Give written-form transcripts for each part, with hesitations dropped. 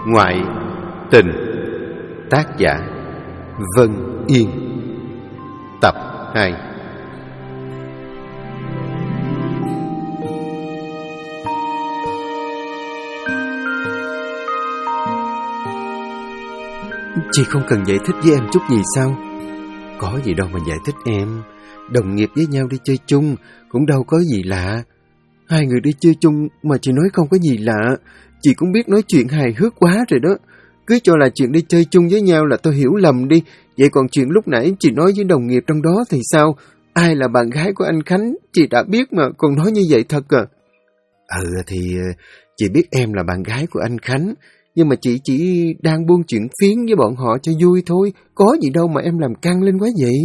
Ngoại tình. Tác giả Vân Yên. Tập 2. Chị không cần giải thích với em chút gì sao? Có gì đâu mà giải thích em. Đồng nghiệp với nhau đi chơi chung cũng đâu có gì lạ. Hai người đi chơi chung mà chị nói không có gì lạ. Chị cũng biết nói chuyện hài hước quá rồi đó. Cứ cho là chuyện đi chơi chung với nhau là tôi hiểu lầm đi. Vậy còn chuyện lúc nãy chị nói với đồng nghiệp trong đó thì sao? Ai là bạn gái của anh Khánh? Chị đã biết mà còn nói như vậy thật à? Thì chị biết em là bạn gái của anh Khánh. Nhưng mà chị chỉ đang buôn chuyện phiến với bọn họ cho vui thôi. Có gì đâu mà em làm căng lên quá vậy?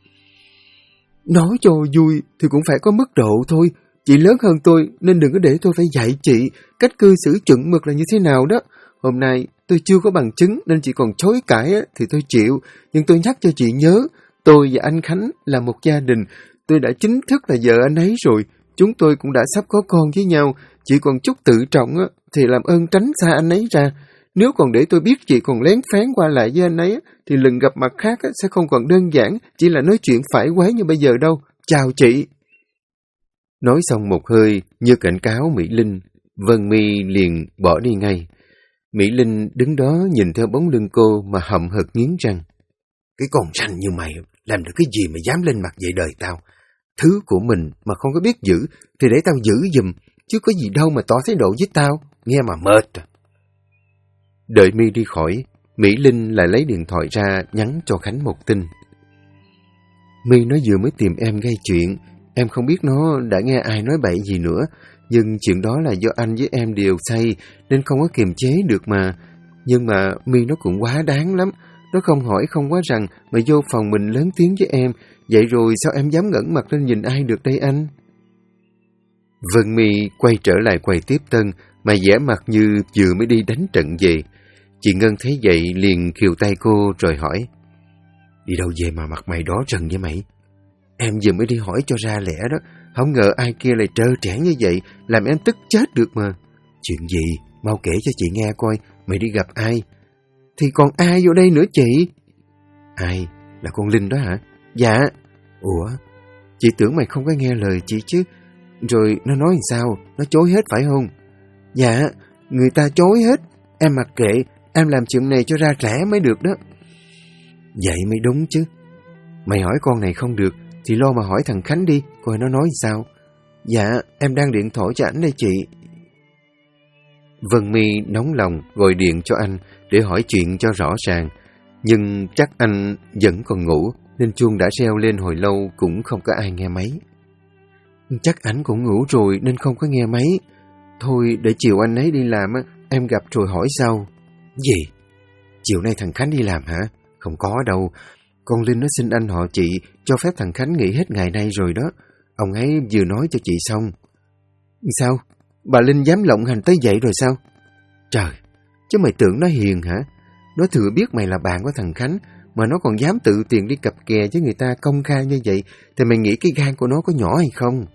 Nói cho vui thì cũng phải có mức độ thôi. Chị lớn hơn tôi nên đừng có để tôi phải dạy chị cách cư xử chuẩn mực là như thế nào đó. Hôm nay tôi chưa có bằng chứng nên chị còn chối cãi thì tôi chịu. Nhưng tôi nhắc cho chị nhớ, tôi và anh Khánh là một gia đình. Tôi đã chính thức là vợ anh ấy rồi. Chúng tôi cũng đã sắp có con với nhau. Chị còn chút tự trọng thì làm ơn tránh xa anh ấy ra. Nếu còn để tôi biết chị còn lén phén qua lại với anh ấy thì lần gặp mặt khác sẽ không còn đơn giản chỉ là nói chuyện phải quái như bây giờ đâu. Chào chị. Nói xong một hơi như cảnh cáo Mỹ Linh, Vân My liền bỏ đi ngay. Mỹ Linh đứng đó nhìn theo bóng lưng cô mà hậm hực nghiến răng. Cái con ranh như mày làm được cái gì mà dám lên mặt vậy đời tao? Thứ của mình mà không có biết giữ thì để tao giữ giùm, chứ có gì đâu mà tỏ thái độ với tao, nghe mà mệt. Đợi My đi khỏi, Mỹ Linh lại lấy điện thoại ra nhắn cho Khánh một tin. My nó vừa mới tìm em gây chuyện, em không biết nó đã nghe ai nói bậy gì nữa, nhưng chuyện đó là do anh với em đều say nên không có kiềm chế được mà. Nhưng mà My nó cũng quá đáng lắm, nó không hỏi không quá rằng mà vô phòng mình lớn tiếng với em, vậy rồi sao em dám ngẩng mặt lên nhìn ai được đây anh? Vân My quay trở lại quầy tiếp tân mà vẻ mặt như vừa mới đi đánh trận về. Chị Ngân thấy vậy liền khiều tay cô rồi hỏi. Đi đâu về mà mặt mày đỏ rần vậy mày? Em vừa mới đi hỏi cho ra lẽ đó, không ngờ ai kia lại trơ trẽn như vậy, làm em tức chết được mà. Chuyện gì? Mau kể cho chị nghe coi, mày đi gặp ai? Thì còn ai vô đây nữa chị? Ai? Là con Linh đó hả? Dạ. Ủa? Chị tưởng mày không có nghe lời chị chứ. Rồi nó nói sao? Nó chối hết phải không? Dạ, người ta chối hết. Em mặc kệ, em làm chuyện này cho ra rẽ mới được đó. Vậy mới đúng chứ. Mày hỏi con này không được thì lo mà hỏi thằng Khánh đi, coi nó nói sao. Dạ, em đang điện thoại cho ảnh đây chị. Vân My nóng lòng gọi điện cho anh để hỏi chuyện cho rõ ràng. Nhưng chắc anh vẫn còn ngủ nên chuông đã reo lên hồi lâu cũng không có ai nghe máy. Chắc ảnh cũng ngủ rồi nên không có nghe máy. Thôi để chiều anh ấy đi làm em gặp rồi hỏi sau. Gì? Chiều nay thằng Khánh đi làm hả? Không có đâu. Con Linh nó xin anh họ chị cho phép thằng Khánh nghỉ hết ngày nay rồi đó. Ông ấy vừa nói cho chị xong. Sao? Bà Linh dám lộng hành tới vậy rồi sao? Trời, chứ mày tưởng nó hiền hả? Nó thừa biết mày là bạn của thằng Khánh mà nó còn dám tự tiền đi cặp kè với người ta công khai như vậy thì mày nghĩ cái gan của nó có nhỏ hay không?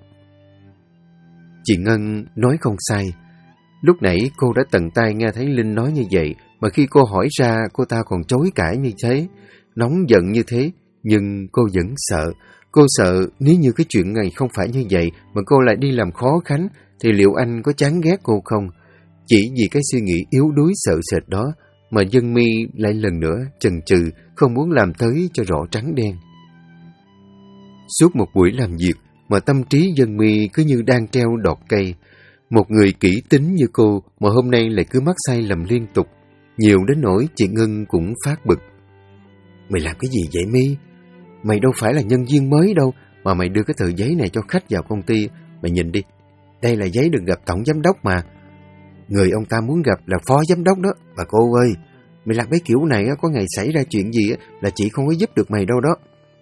Chị Ngân nói không sai. Lúc nãy cô đã tận tai nghe thấy Linh nói như vậy, mà khi cô hỏi ra cô ta còn chối cãi như thế, nóng giận như thế, nhưng cô vẫn sợ. Cô sợ nếu như cái chuyện này không phải như vậy mà cô lại đi làm khó Khánh, thì liệu anh có chán ghét cô không? Chỉ vì cái suy nghĩ yếu đuối sợ sệt đó mà Vân My lại lần nữa chần chừ, không muốn làm tới cho rõ trắng đen. Suốt một buổi làm việc mà tâm trí Vân My cứ như đang treo đọt cây. Một người kỹ tính như cô mà hôm nay lại cứ mắc sai lầm liên tục, nhiều đến nỗi chị Ngân cũng phát bực. Mày làm cái gì vậy My? Mày đâu phải là nhân viên mới đâu mà mày đưa cái tờ giấy này cho khách vào công ty. Mày nhìn đi, đây là giấy được gặp tổng giám đốc mà. Người ông ta muốn gặp là phó giám đốc đó. Bà cô ơi, mày làm cái kiểu này có ngày xảy ra chuyện gì là chị không có giúp được mày đâu đó.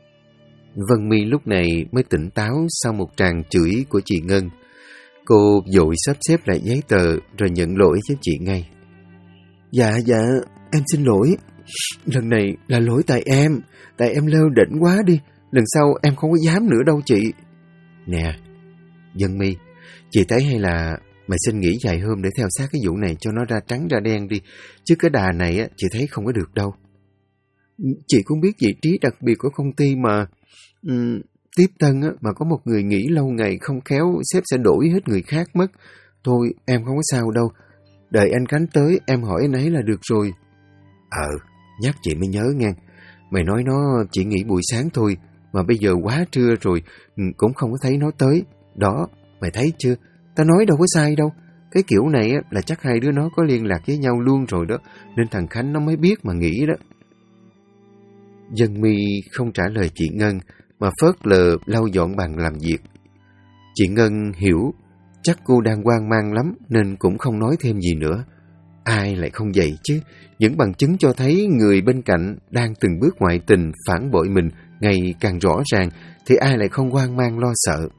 Vân My lúc này mới tỉnh táo sau một tràng chửi của chị Ngân. Cô vội sắp xếp lại giấy tờ rồi nhận lỗi với chị ngay. Dạ, em xin lỗi. Lần này là lỗi tại em lơ đễnh quá đi. Lần sau em không có dám nữa đâu chị. Nè, Vân My, chị thấy hay là Mày xin nghỉ vài hôm để theo sát cái vụ này cho nó ra trắng ra đen đi. Chứ cái đà này á, chị thấy không có được đâu. Chị cũng biết vị trí đặc biệt của công ty mà. Tiếp tân á, mà có một người nghỉ lâu ngày không khéo, sếp sẽ đổi hết người khác mất. Thôi em không có sao đâu. Đợi anh Khánh tới em hỏi anh ấy là được rồi. Nhắc chị mới nhớ nghe. Mày nói nó chỉ nghỉ buổi sáng thôi, mà bây giờ quá trưa rồi, cũng không có thấy nó tới. Đó, mày thấy chưa? Ta nói đâu có sai đâu. Cái kiểu này á, là chắc hai đứa nó có liên lạc với nhau luôn rồi đó, nên thằng Khánh nó mới biết mà nghĩ đó. Dân My không trả lời chị Ngân, mà phớt lờ lau dọn bàn làm việc. Chị Ngân hiểu, chắc cô đang hoang mang lắm nên cũng không nói thêm gì nữa. Ai lại không vậy chứ? Những bằng chứng cho thấy người bên cạnh đang từng bước ngoại tình, phản bội mình ngày càng rõ ràng, thì ai lại không hoang mang lo sợ?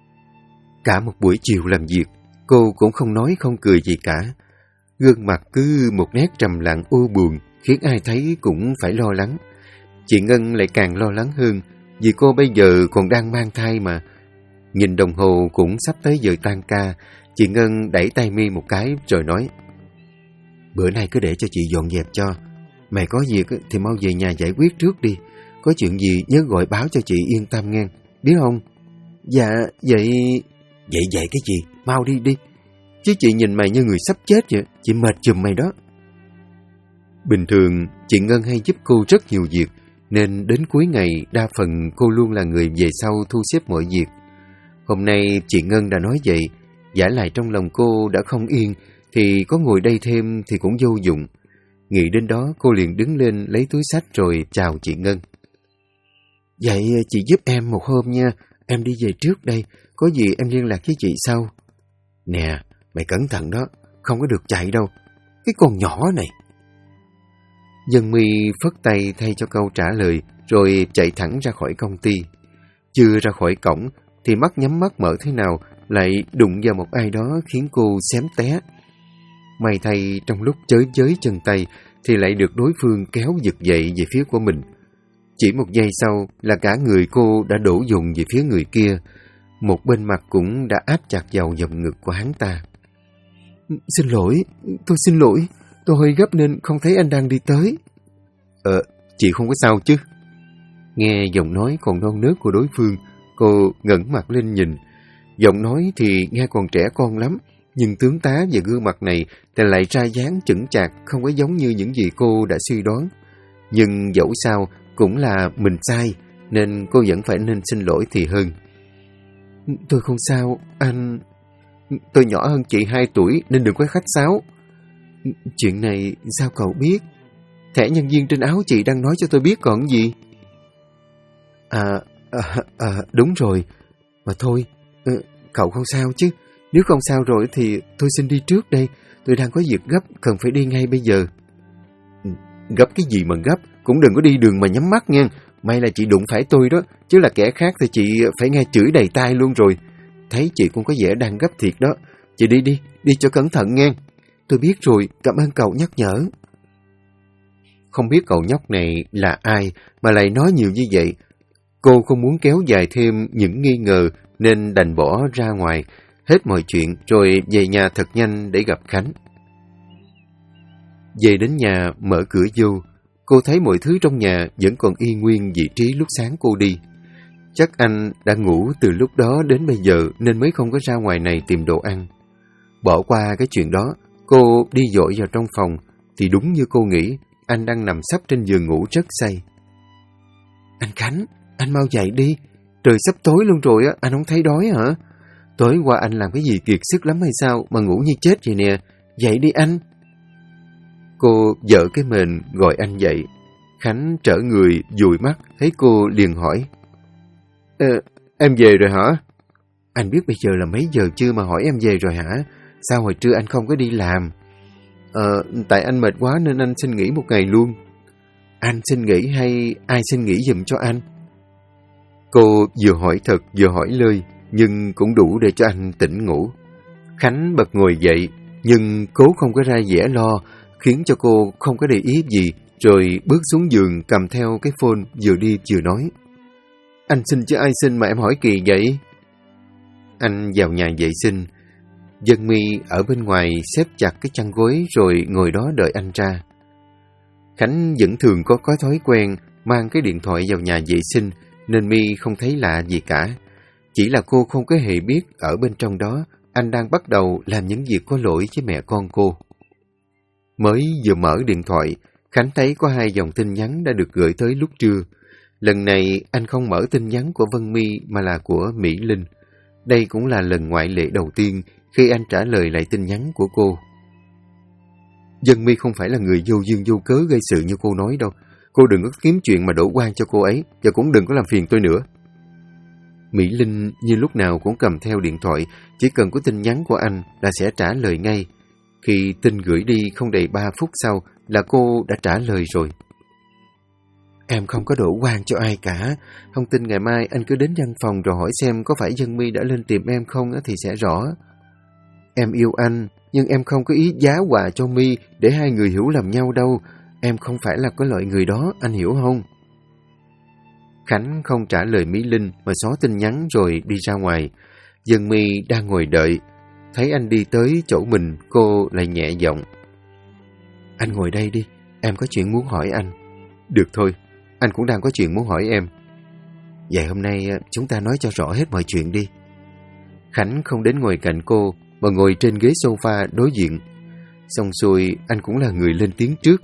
Cả một buổi chiều làm việc, cô cũng không nói không cười gì cả. Gương mặt cứ một nét trầm lặng u buồn, khiến ai thấy cũng phải lo lắng. Chị Ngân lại càng lo lắng hơn, vì cô bây giờ còn đang mang thai mà. Nhìn đồng hồ cũng sắp tới giờ tan ca, chị Ngân đẩy tay My một cái rồi nói: Bữa nay cứ để cho chị dọn dẹp cho. Mày có việc thì mau về nhà giải quyết trước đi. Có chuyện gì nhớ gọi báo cho chị yên tâm nghe, biết không? Dạ, vậy... Vậy cái gì? Mau đi đi. Chứ chị nhìn mày như người sắp chết vậy, chị mệt giùm mày đó. Bình thường, chị Ngân hay giúp cô rất nhiều việc, nên đến cuối ngày đa phần cô luôn là người về sau thu xếp mọi việc. Hôm nay chị Ngân đã nói vậy, giả lại trong lòng cô đã không yên, thì có ngồi đây thêm thì cũng vô dụng. Nghĩ đến đó cô liền đứng lên lấy túi xách rồi chào chị Ngân. Vậy chị giúp em một hôm nha, em đi về trước đây, có gì em liên lạc với chị sau. Nè, mày cẩn thận đó, không có được chạy đâu, cái con nhỏ này. Dân My phất tay thay cho câu trả lời, rồi chạy thẳng ra khỏi công ty. Chưa ra khỏi cổng, thì mắt nhắm mắt mở thế nào, lại đụng vào một ai đó khiến cô xém té. May thay trong lúc chới giới chân tay, thì lại được đối phương kéo giật dậy về phía của mình. Chỉ một giây sau là cả người cô đã đổ dồn về phía người kia, một bên mặt cũng đã áp chặt vào vòng ngực của hắn ta. Xin lỗi, tôi xin lỗi, tôi hơi gấp nên không thấy anh đang đi tới. Chị không có sao chứ? Nghe giọng nói còn non nớt của đối phương, cô ngẩng mặt lên nhìn. Giọng nói thì nghe còn trẻ con lắm, nhưng tướng tá và gương mặt này thì lại ra dáng chững chạc, không có giống như những gì cô đã suy đoán. Nhưng dẫu sao cũng là mình sai, nên cô vẫn phải nên xin lỗi thì hơn. Tôi không sao, anh... Tôi nhỏ hơn chị 2 tuổi nên đừng có khách sáo. Chuyện này sao cậu biết? Thẻ nhân viên trên áo chị đang nói cho tôi biết còn gì. Đúng rồi. Mà thôi, cậu không sao chứ? Nếu không sao rồi thì tôi xin đi trước đây. Tôi đang có việc gấp, cần phải đi ngay bây giờ. Gấp cái gì mà gấp? Cũng đừng có đi đường mà nhắm mắt nha. May là chị đụng phải tôi đó, chứ là kẻ khác thì chị phải nghe chửi đầy tai luôn rồi. Thấy chị cũng có vẻ đang gấp thiệt đó. Chị đi cho cẩn thận nghe. Tôi biết rồi, cảm ơn cậu nhắc nhở. Không biết cậu nhóc này là ai mà lại nói nhiều như vậy. Cô không muốn kéo dài thêm những nghi ngờ nên đành bỏ ra ngoài, hết mọi chuyện rồi về nhà thật nhanh để gặp Khánh. Về đến nhà mở cửa vô, cô thấy mọi thứ trong nhà vẫn còn y nguyên vị trí lúc sáng cô đi. Chắc anh đã ngủ từ lúc đó đến bây giờ nên mới không có ra ngoài này tìm đồ ăn. Bỏ qua cái chuyện đó, cô đi dội vào trong phòng, thì đúng như cô nghĩ, anh đang nằm sấp trên giường ngủ rất say. Anh Khánh, anh mau dậy đi, trời sắp tối luôn rồi á, anh không thấy đói hả? Tối qua anh làm cái gì kiệt sức lắm hay sao mà ngủ như chết vậy nè, dậy đi anh. Cô vợ cái mền gọi anh dậy. Khánh trở người dụi mắt, thấy cô liền hỏi. Em về rồi hả? Anh biết bây giờ là mấy giờ chưa mà hỏi em về rồi hả? Sao hồi trưa anh không có đi làm? Tại anh mệt quá nên anh xin nghỉ một ngày luôn. Anh xin nghỉ hay ai xin nghỉ giùm cho anh? Cô vừa hỏi thật vừa hỏi lơi, nhưng cũng đủ để cho anh tỉnh ngủ. Khánh bật ngồi dậy, nhưng cố không có ra vẻ lo, khiến cho cô không có để ý gì, rồi bước xuống giường cầm theo cái phone vừa đi vừa nói. Anh xin chứ ai xin mà em hỏi kỳ vậy? Anh vào nhà vệ sinh. Dân Mi ở bên ngoài xếp chặt cái chăn gối rồi ngồi đó đợi anh ra. Khánh vẫn thường có thói quen mang cái điện thoại vào nhà vệ sinh nên Mi không thấy lạ gì cả. Chỉ là cô không có hề biết ở bên trong đó anh đang bắt đầu làm những việc có lỗi với mẹ con cô. Mới vừa mở điện thoại, Khánh thấy có 2 dòng tin nhắn đã được gửi tới lúc trưa. Lần này anh không mở tin nhắn của Vân My mà là của Mỹ Linh. Đây cũng là lần ngoại lệ đầu tiên khi anh trả lời lại tin nhắn của cô. Vân My không phải là người vô duyên vô cớ gây sự như cô nói đâu. Cô đừng có kiếm chuyện mà đổ oan cho cô ấy, và cũng đừng có làm phiền tôi nữa. Mỹ Linh như lúc nào cũng cầm theo điện thoại, chỉ cần có tin nhắn của anh là sẽ trả lời ngay. Khi tin gửi đi không đầy 3 phút sau là cô đã trả lời rồi. Em không có đổ oan cho ai cả. Thông tin ngày mai anh cứ đến văn phòng rồi hỏi xem có phải Vân My đã lên tìm em không thì sẽ rõ. Em yêu anh, nhưng em không có ý giá quà cho My để 2 người hiểu lầm nhau đâu. Em không phải là cái loại người đó, anh hiểu không? Khánh không trả lời Mỹ Linh mà xóa tin nhắn rồi đi ra ngoài. Vân My đang ngồi đợi. Thấy anh đi tới chỗ mình, cô lại nhẹ giọng. Anh ngồi đây đi, em có chuyện muốn hỏi anh. Được thôi, anh cũng đang có chuyện muốn hỏi em. Vậy hôm nay chúng ta nói cho rõ hết mọi chuyện đi. Khánh không đến ngồi cạnh cô mà ngồi trên ghế sofa đối diện. Xong xuôi anh cũng là người lên tiếng trước.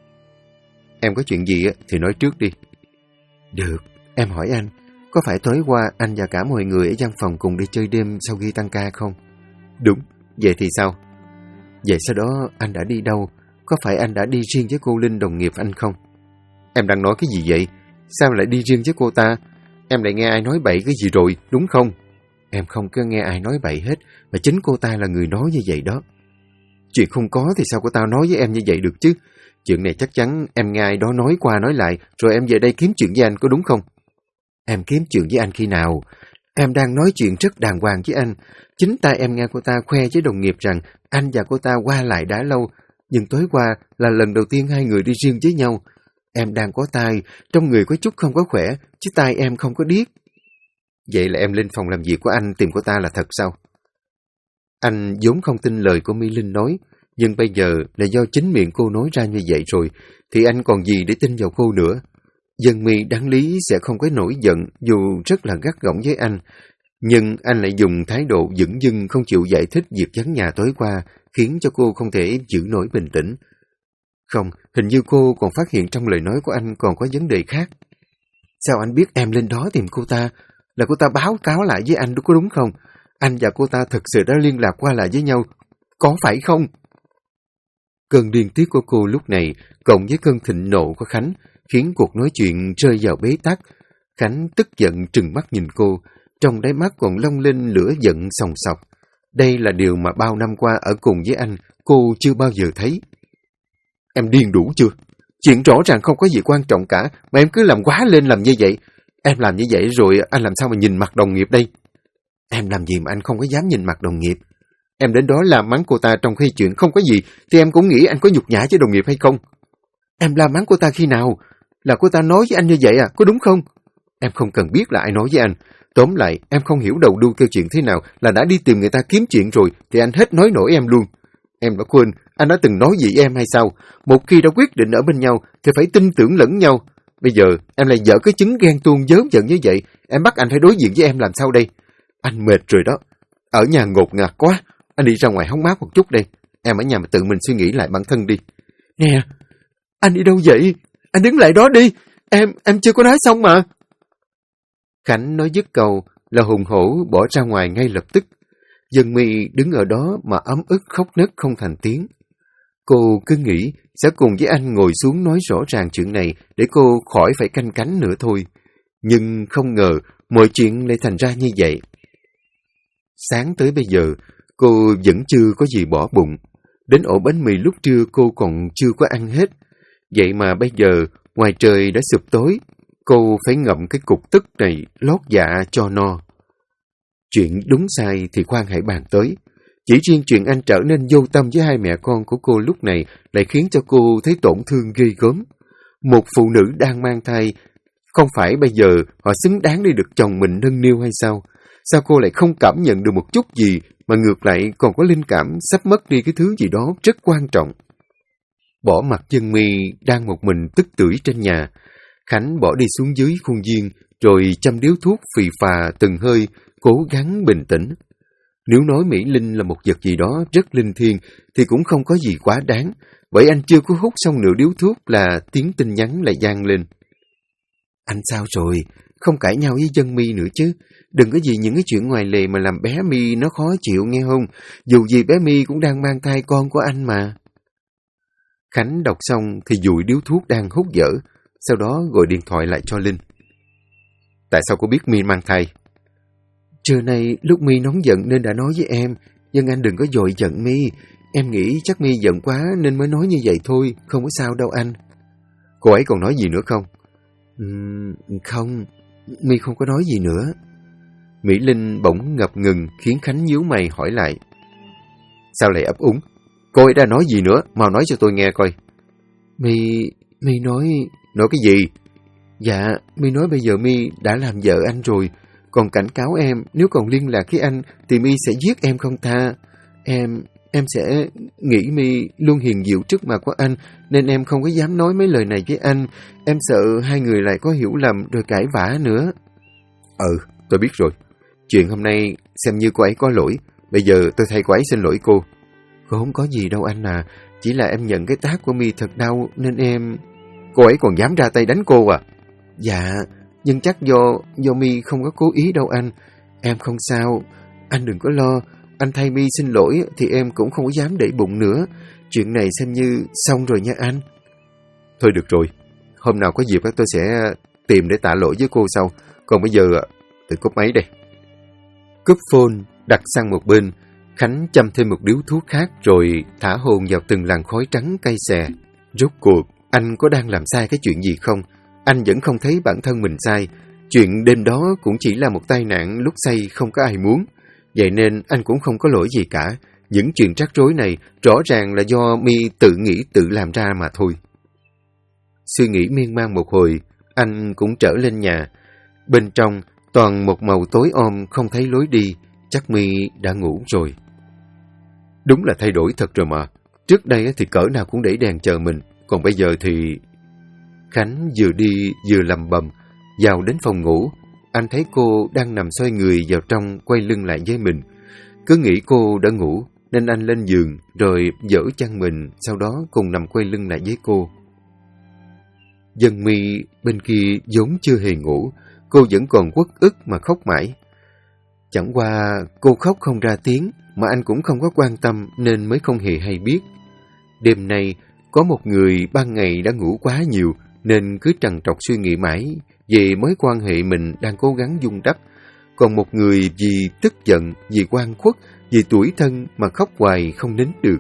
Em có chuyện gì thì nói trước đi. Được, em hỏi anh, có phải tối qua anh và cả mọi người ở văn phòng cùng đi chơi đêm sau khi tăng ca không? Đúng, vậy thì sao? Vậy sau đó anh đã đi đâu? Có phải anh đã đi riêng với cô Linh đồng nghiệp anh không? Em đang nói cái gì vậy? Sao lại đi riêng với cô ta? Em lại nghe ai nói bậy cái gì rồi, đúng không? Em không có nghe ai nói bậy hết, mà chính cô ta là người nói như vậy đó. Chuyện không có thì sao cô ta nói với em như vậy được chứ? Chuyện này chắc chắn em nghe ai đó nói qua nói lại, rồi em về đây kiếm chuyện với anh, có đúng không? Em kiếm chuyện với anh khi nào? Em đang nói chuyện rất đàng hoàng với anh. Chính tay em nghe cô ta khoe với đồng nghiệp rằng anh và cô ta qua lại đã lâu, nhưng tối qua là lần đầu tiên 2 người đi riêng với nhau. Em đang có tai, trong người có chút không có khỏe, chứ tai em không có điếc. Vậy là em lên phòng làm việc của anh tìm cô ta là thật sao? Anh vốn không tin lời của Mỹ Linh nói, nhưng bây giờ là do chính miệng cô nói ra như vậy rồi, thì anh còn gì để tin vào cô nữa. Vân My đáng lý sẽ không có nổi giận dù rất là gắt gỏng với anh, nhưng anh lại dùng thái độ dửng dưng không chịu giải thích việc vắng nhà tối qua, khiến cho cô không thể giữ nổi bình tĩnh. Không, hình như cô còn phát hiện trong lời nói của anh còn có vấn đề khác. Sao anh biết em lên đó tìm cô ta? Là cô ta báo cáo lại với anh, có đúng không? Anh và cô ta thực sự đã liên lạc qua lại với nhau, có phải không? Cơn điên tiết của cô lúc này, cộng với cơn thịnh nộ của Khánh, khiến cuộc nói chuyện rơi vào bế tắc. Khánh tức giận trừng mắt nhìn cô, trong đáy mắt còn long lên lửa giận sòng sọc. Đây là điều mà bao năm qua ở cùng với anh, cô chưa bao giờ thấy. Em điên đủ chưa? Chuyện rõ ràng không có gì quan trọng cả, mà em cứ làm quá lên làm như vậy. Em làm như vậy rồi anh làm sao mà nhìn mặt đồng nghiệp đây? Em làm gì mà anh không có dám nhìn mặt đồng nghiệp? Em đến đó làm mắng cô ta trong khi chuyện không có gì, thì em cũng nghĩ anh có nhục nhã với đồng nghiệp hay không? Em la mắng cô ta khi nào? Là cô ta nói với anh như vậy à, có đúng không? Em không cần biết là ai nói với anh. Tóm lại, em không hiểu đầu đuôi câu chuyện thế nào, là đã đi tìm người ta kiếm chuyện rồi, thì anh hết nói nổi em luôn. Em đã quên, anh đã từng nói gì với em hay sao? Một khi đã quyết định ở bên nhau, thì phải tin tưởng lẫn nhau. Bây giờ, em lại dở cái chứng ghen tuông dớm giận như vậy, em bắt anh phải đối diện với em làm sao đây? Anh mệt rồi đó. Ở nhà ngột ngạt quá, anh đi ra ngoài hóng mát một chút đây. Em ở nhà mà tự mình suy nghĩ lại bản thân đi. Nè, anh đi đâu vậy? Anh đứng lại đó đi, em chưa có nói xong mà. Khánh nói dứt câu là hùng hổ bỏ ra ngoài ngay lập tức. Vân My đứng ở đó mà ấm ức khóc nấc không thành tiếng. Cô cứ nghĩ sẽ cùng với anh ngồi xuống nói rõ ràng chuyện này để cô khỏi phải canh cánh nữa thôi. Nhưng không ngờ mọi chuyện lại thành ra như vậy. Sáng tới bây giờ, cô vẫn chưa có gì bỏ bụng. Đến ổ bánh mì lúc trưa cô còn chưa có ăn hết. Vậy mà bây giờ, ngoài trời đã sụp tối, cô phải ngậm cái cục tức này lót dạ cho no. Chuyện đúng sai thì khoan hãy bàn tới. Chỉ riêng chuyện anh trở nên vô tâm với 2 mẹ con của cô lúc này lại khiến cho cô thấy tổn thương ghê gớm. Một phụ nữ đang mang thai, không phải bây giờ họ xứng đáng để được chồng mình nâng niu hay sao? Sao cô lại không cảm nhận được một chút gì mà ngược lại còn có linh cảm sắp mất đi cái thứ gì đó rất quan trọng. Bỏ mặc Dân My đang một mình tức tưởi trên nhà, Khánh bỏ đi xuống dưới khuôn viên rồi châm điếu thuốc phì phà từng hơi, cố gắng bình tĩnh. Nếu nói Mỹ Linh là một vật gì đó rất linh thiêng thì cũng không có gì quá đáng, bởi anh chưa có hút xong nửa điếu thuốc là tiếng tin nhắn lại vang lên. Anh sao rồi? Không cãi nhau với Dân My nữa chứ? Đừng có vì những cái chuyện ngoài lề mà làm bé My nó khó chịu nghe không? Dù gì bé My cũng đang mang thai con của anh mà. Khánh đọc xong thì dụi điếu thuốc đang hút dở, sau đó gọi điện thoại lại cho Linh. Tại sao cô biết My mang thai? Trưa nay lúc My nóng giận nên đã nói với em, nhưng anh đừng có dội giận My. Em nghĩ chắc My giận quá nên mới nói như vậy thôi, không có sao đâu anh. Cô ấy còn nói gì nữa không? Không, My không có nói gì nữa. Mỹ Linh bỗng ngập ngừng khiến Khánh nhíu mày hỏi lại. Sao lại ấp úng? Cô ấy đã nói gì nữa? Mau nói cho tôi nghe coi. My nói... Nói cái gì? Dạ, My nói bây giờ My đã làm vợ anh rồi, còn cảnh cáo em nếu còn liên lạc với anh thì My sẽ giết em không tha. Em sẽ nghĩ My luôn hiền diệu trước mặt của anh, nên em không có dám nói mấy lời này với anh. Em sợ hai người lại có hiểu lầm rồi cãi vã nữa. Tôi biết rồi. Chuyện hôm nay xem như cô ấy có lỗi. Bây giờ tôi thay cô ấy xin lỗi cô. Cô không có gì đâu anh à. Chỉ là em nhận cái tát của My thật đau nên em... Cô ấy còn dám ra tay đánh cô à? Dạ, nhưng chắc do My không có cố ý đâu anh. Em không sao. Anh đừng có lo. Anh thay My xin lỗi thì em cũng không có dám để bụng nữa. Chuyện này xem như xong rồi nha anh. Thôi được rồi. Hôm nào có dịp tôi sẽ tìm để tạ lỗi với cô sau. Còn bây giờ tôi cúp máy đây. Cúp phone, đặt sang một bên. Khánh châm thêm một điếu thuốc khác rồi thả hồn vào từng làn khói trắng cay xè. Rốt cuộc, anh có đang làm sai cái chuyện gì không? Anh vẫn không thấy bản thân mình sai. Chuyện đêm đó cũng chỉ là một tai nạn lúc say không có ai muốn. Vậy nên anh cũng không có lỗi gì cả. Những chuyện rắc rối này rõ ràng là do My tự nghĩ tự làm ra mà thôi. Suy nghĩ miên man một hồi, anh cũng trở lên nhà. Bên trong toàn một màu tối om không thấy lối đi. Chắc My đã ngủ rồi. Đúng là thay đổi thật rồi mà. Trước đây thì cỡ nào cũng để đèn chờ mình. Còn bây giờ thì... Khánh vừa đi vừa lầm bầm. Vào đến phòng ngủ, anh thấy cô đang nằm xoay người vào trong, quay lưng lại với mình. Cứ nghĩ cô đã ngủ, nên anh lên giường, rồi dỡ chăn mình, sau đó cùng nằm quay lưng lại với cô. Dân My bên kia vốn chưa hề ngủ, cô vẫn còn uất ức mà khóc mãi. Chẳng qua cô khóc không ra tiếng, mà anh cũng không có quan tâm nên mới không hề hay biết. Đêm nay, có một người ban ngày đã ngủ quá nhiều, nên cứ trằn trọc suy nghĩ mãi về mối quan hệ mình đang cố gắng vun đắp. Còn một người vì tức giận, vì oan khuất, vì tủi thân mà khóc hoài không nín được.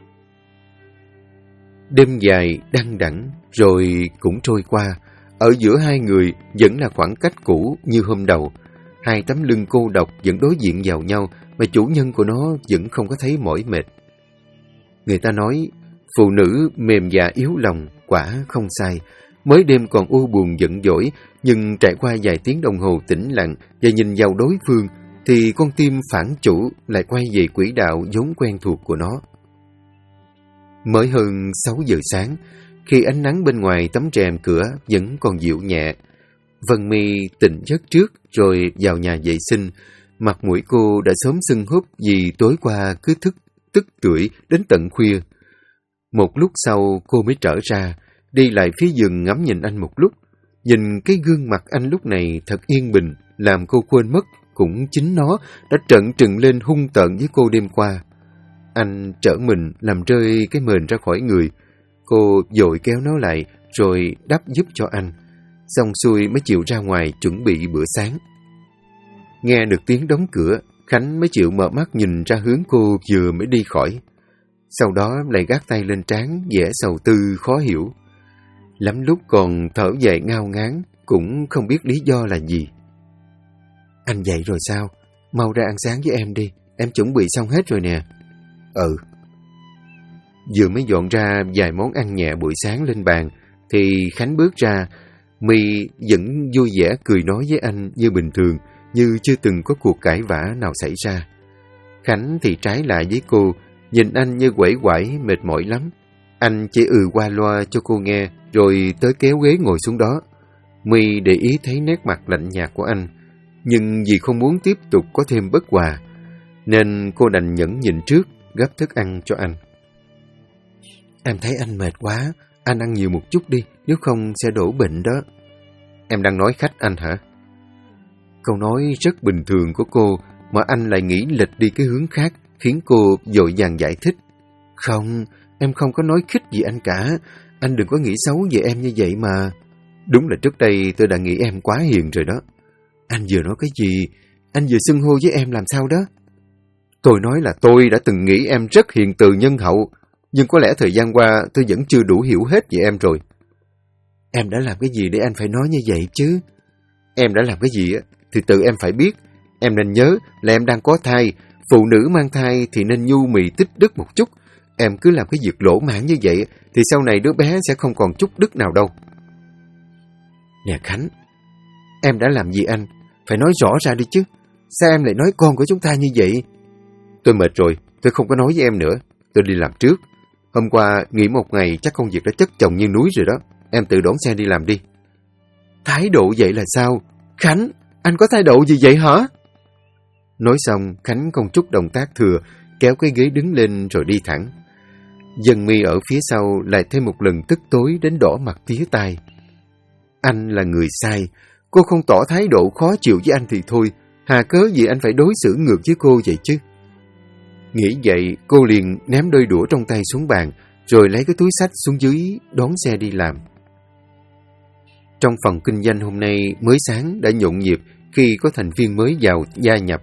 Đêm dài đăng đẳng rồi cũng trôi qua. Ở giữa hai người vẫn là khoảng cách cũ như hôm đầu. Hai tấm lưng cô độc vẫn đối diện vào nhau mà chủ nhân của nó vẫn không có thấy mỏi mệt. Người ta nói phụ nữ mềm dạ yếu lòng, quả không sai. Mới đêm còn u buồn giận dỗi, nhưng trải qua vài tiếng đồng hồ tĩnh lặng và nhìn vào đối phương, thì con tim phản chủ lại quay về quỹ đạo vốn quen thuộc của nó. Mới hơn 6 giờ sáng, khi ánh nắng bên ngoài tấm rèm cửa vẫn còn dịu nhẹ, Vân My tỉnh giấc trước rồi vào nhà vệ sinh. Mặt mũi cô đã sớm sưng húp vì tối qua cứ tức tưởi đến tận khuya. Một lúc sau cô mới trở ra, đi lại phía giường ngắm nhìn anh một lúc. Nhìn cái gương mặt anh lúc này thật yên bình, làm cô quên mất cũng chính nó đã trợn trừng lên hung tợn với cô đêm qua. Anh trở mình làm rơi cái mền ra khỏi người. Cô vội kéo nó lại rồi đắp giúp cho anh. Xong xuôi mới chịu ra ngoài chuẩn bị bữa sáng. Nghe được tiếng đóng cửa, Khánh mới chịu mở mắt nhìn ra hướng cô vừa mới đi khỏi. Sau đó lại gác tay lên trán, vẻ sầu tư khó hiểu. Lắm lúc còn thở dài ngao ngán, cũng không biết lý do là gì. Anh dậy rồi sao? Mau ra ăn sáng với em đi, em chuẩn bị xong hết rồi nè. Vừa mới dọn ra vài món ăn nhẹ buổi sáng lên bàn, thì Khánh bước ra. My vẫn vui vẻ cười nói với anh như bình thường, như chưa từng có cuộc cãi vã nào xảy ra. Khánh thì trái lại với cô, nhìn anh như quẩy quải mệt mỏi lắm. Anh chỉ qua loa cho cô nghe, rồi tới kéo ghế ngồi xuống đó. My để ý thấy nét mặt lạnh nhạt của anh, nhưng vì không muốn tiếp tục có thêm bất hòa, nên cô đành nhẫn nhịn trước, gấp thức ăn cho anh. Em thấy anh mệt quá, anh ăn nhiều một chút đi, nếu không sẽ đổ bệnh đó. Em đang nói khách anh hả? Câu nói rất bình thường của cô, mà anh lại nghĩ lệch đi cái hướng khác, khiến cô vội vàng giải thích. Không, em không có nói khích gì anh cả, anh đừng có nghĩ xấu về em như vậy mà. Đúng là trước đây tôi đã nghĩ em quá hiền rồi đó. Anh vừa nói cái gì? Anh vừa xưng hô với em làm sao đó? Tôi nói là tôi đã từng nghĩ em rất hiền từ nhân hậu, nhưng có lẽ thời gian qua tôi vẫn chưa đủ hiểu hết về em rồi. Em đã làm cái gì để anh phải nói như vậy chứ? Em đã làm cái gì thì tự em phải biết. Em nên nhớ là em đang có thai. Phụ nữ mang thai thì nên nhu mì tích đức một chút. Em cứ làm cái việc lỗ mãn như vậy thì sau này đứa bé sẽ không còn chút đức nào đâu. Nè Khánh, em đã làm gì anh? Phải nói rõ ra đi chứ. Sao em lại nói con của chúng ta như vậy? Tôi mệt rồi, tôi không có nói với em nữa. Tôi đi làm trước. Hôm qua nghỉ một ngày chắc công việc đã chất chồng như núi rồi đó. Em tự đón xe đi làm đi. Thái độ vậy là sao? Khánh, anh có thái độ gì vậy hả? Nói xong, Khánh không chút động tác thừa, kéo cái ghế đứng lên rồi đi thẳng. Dân My ở phía sau lại thêm một lần tức tối đến đỏ mặt tía tai. Anh là người sai, cô không tỏ thái độ khó chịu với anh thì thôi, hà cớ gì anh phải đối xử ngược với cô vậy chứ? Nghĩ vậy, cô liền ném đôi đũa trong tay xuống bàn, rồi lấy cái túi xách xuống dưới, đón xe đi làm. Trong phòng kinh doanh hôm nay mới sáng đã nhộn nhịp khi có thành viên mới vào gia nhập.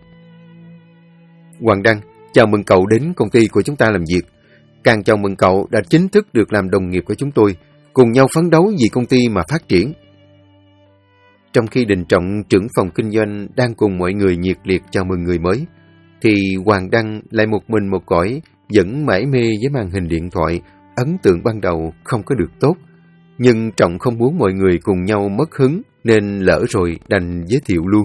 Hoàng Đăng, chào mừng cậu đến công ty của chúng ta làm việc. Càng chào mừng cậu đã chính thức được làm đồng nghiệp của chúng tôi, cùng nhau phấn đấu vì công ty mà phát triển. Trong khi Đình Trọng, trưởng phòng kinh doanh, đang cùng mọi người nhiệt liệt chào mừng người mới, thì Hoàng Đăng lại một mình một cõi, vẫn mải mê với màn hình điện thoại. Ấn tượng ban đầu không có được tốt, nhưng Trọng không muốn mọi người cùng nhau mất hứng, nên lỡ rồi đành giới thiệu luôn.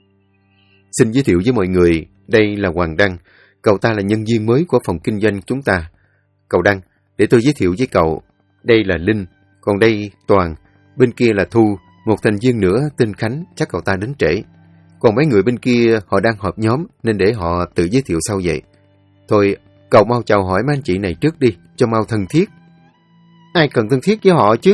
Xin giới thiệu với mọi người, đây là Hoàng Đăng, cậu ta là nhân viên mới của phòng kinh doanh chúng ta. Cậu Đăng, để tôi giới thiệu với cậu, đây là Linh, còn đây Toàn, bên kia là Thu, một thành viên nữa tên Khánh, chắc cậu ta đến trễ. Còn mấy người bên kia họ đang họp nhóm nên để họ tự giới thiệu sau vậy. Thôi, cậu mau chào hỏi mấy anh chị này trước đi, cho mau thân thiết. Ai cần thân thiết với họ chứ?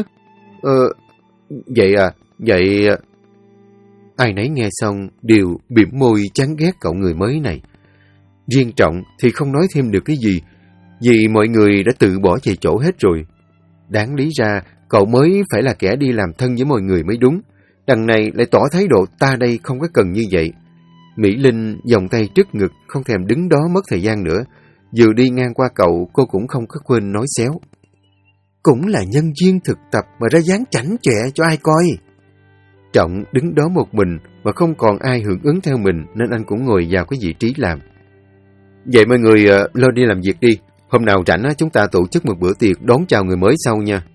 Vậy... Ai nấy nghe xong đều bỉm môi chán ghét cậu người mới này. Riêng Trọng thì không nói thêm được cái gì, vì mọi người đã tự bỏ chạy chỗ hết rồi. Đáng lý ra, cậu mới phải là kẻ đi làm thân với mọi người mới đúng. Đằng này lại tỏ thái độ ta đây không có cần như vậy. Mỹ Linh vòng tay trước ngực, không thèm đứng đó mất thời gian nữa. Vừa đi ngang qua cậu, cô cũng không có quên nói xéo. Cũng là nhân viên thực tập mà ra dáng chảnh chọe cho ai coi. Trọng đứng đó một mình mà không còn ai hưởng ứng theo mình, nên anh cũng ngồi vào cái vị trí làm. Vậy mọi người lo đi làm việc đi. Hôm nào rảnh chúng ta tổ chức một bữa tiệc đón chào người mới sau nha.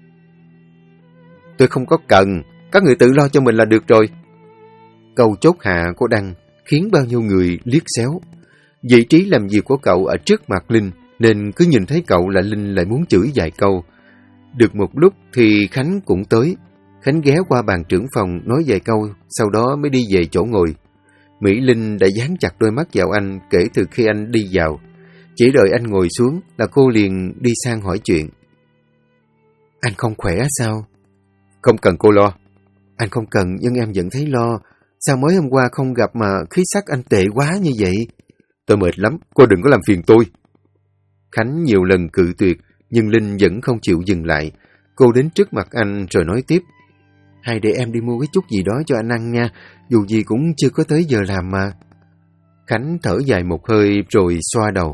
Tôi không có cần, các người tự lo cho mình là được rồi. Câu chốt hạ của Đăng khiến bao nhiêu người liếc xéo. Vị trí làm việc của cậu ở trước mặt Linh, nên cứ nhìn thấy cậu là Linh lại muốn chửi vài câu. Được một lúc thì Khánh cũng tới. Khánh ghé qua bàn trưởng phòng nói vài câu, sau đó mới đi về chỗ ngồi. Mỹ Linh đã dán chặt đôi mắt vào anh kể từ khi anh đi vào. Chỉ đợi anh ngồi xuống là cô liền đi sang hỏi chuyện. Anh không khỏe sao? Không cần cô lo. Anh không cần, nhưng em vẫn thấy lo. Sao mới hôm qua không gặp mà khí sắc anh tệ quá như vậy? Tôi mệt lắm, cô đừng có làm phiền tôi. Khánh nhiều lần cự tuyệt, nhưng Linh vẫn không chịu dừng lại. Cô đến trước mặt anh rồi nói tiếp. Hay để em đi mua cái chút gì đó cho anh ăn nha, dù gì cũng chưa có tới giờ làm mà. Khánh thở dài một hơi rồi xoa đầu.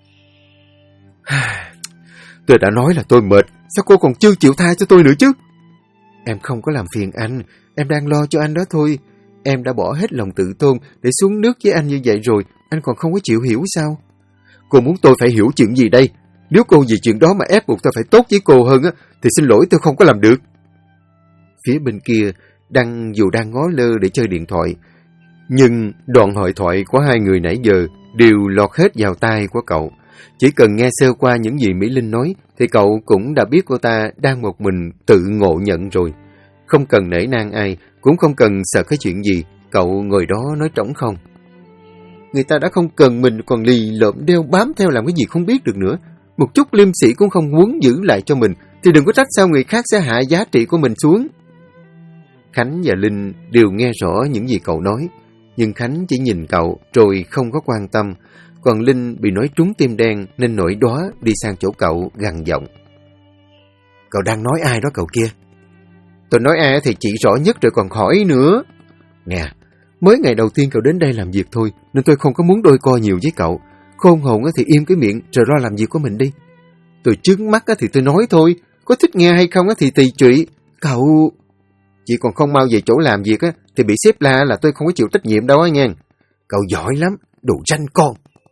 Tôi đã nói là tôi mệt, sao cô còn chưa chịu tha cho tôi nữa chứ? Em không có làm phiền anh, em đang lo cho anh đó thôi. Em đã bỏ hết lòng tự tôn để xuống nước với anh như vậy rồi, anh còn không có chịu hiểu sao? Cô muốn tôi phải hiểu chuyện gì đây? Nếu cô vì chuyện đó mà ép buộc tôi phải tốt với cô hơn thì xin lỗi tôi không có làm được. Phía bên kia, Đăng dù đang ngó lơ để chơi điện thoại, nhưng đoạn hội thoại của hai người nãy giờ đều lọt hết vào tai của cậu. Chỉ cần nghe sơ qua những gì Mỹ Linh nói thì cậu cũng đã biết cô ta đang một mình tự ngộ nhận rồi. Không cần nể nang ai, cũng không cần sợ cái chuyện gì, cậu ngồi đó nói trống không. Người ta đã không cần mình còn lì lợm đeo bám theo làm cái gì không biết được nữa. Một chút liêm sĩ cũng không muốn giữ lại cho mình, thì đừng có trách sao người khác sẽ hạ giá trị của mình xuống. Khánh và Linh đều nghe rõ những gì cậu nói, nhưng Khánh chỉ nhìn cậu rồi không có quan tâm, còn Linh bị nói trúng tim đen nên nổi đóa đi sang chỗ cậu gằn giọng. Cậu đang nói ai đó cậu kia? Tôi nói ai thì chị rõ nhất rồi còn hỏi nữa. Nè, mới ngày đầu tiên cậu đến đây làm việc thôi, nên tôi không có muốn đôi co nhiều với cậu. Khôn hồn thì im cái miệng rồi lo làm việc của mình đi. Tôi trước mắt thì tôi nói thôi, có thích nghe hay không thì tùy chị. Cậu... Chị còn không mau về chỗ làm việc thì bị sếp la là tôi không có chịu trách nhiệm đâu nha. Cậu giỏi lắm, đồ ranh con.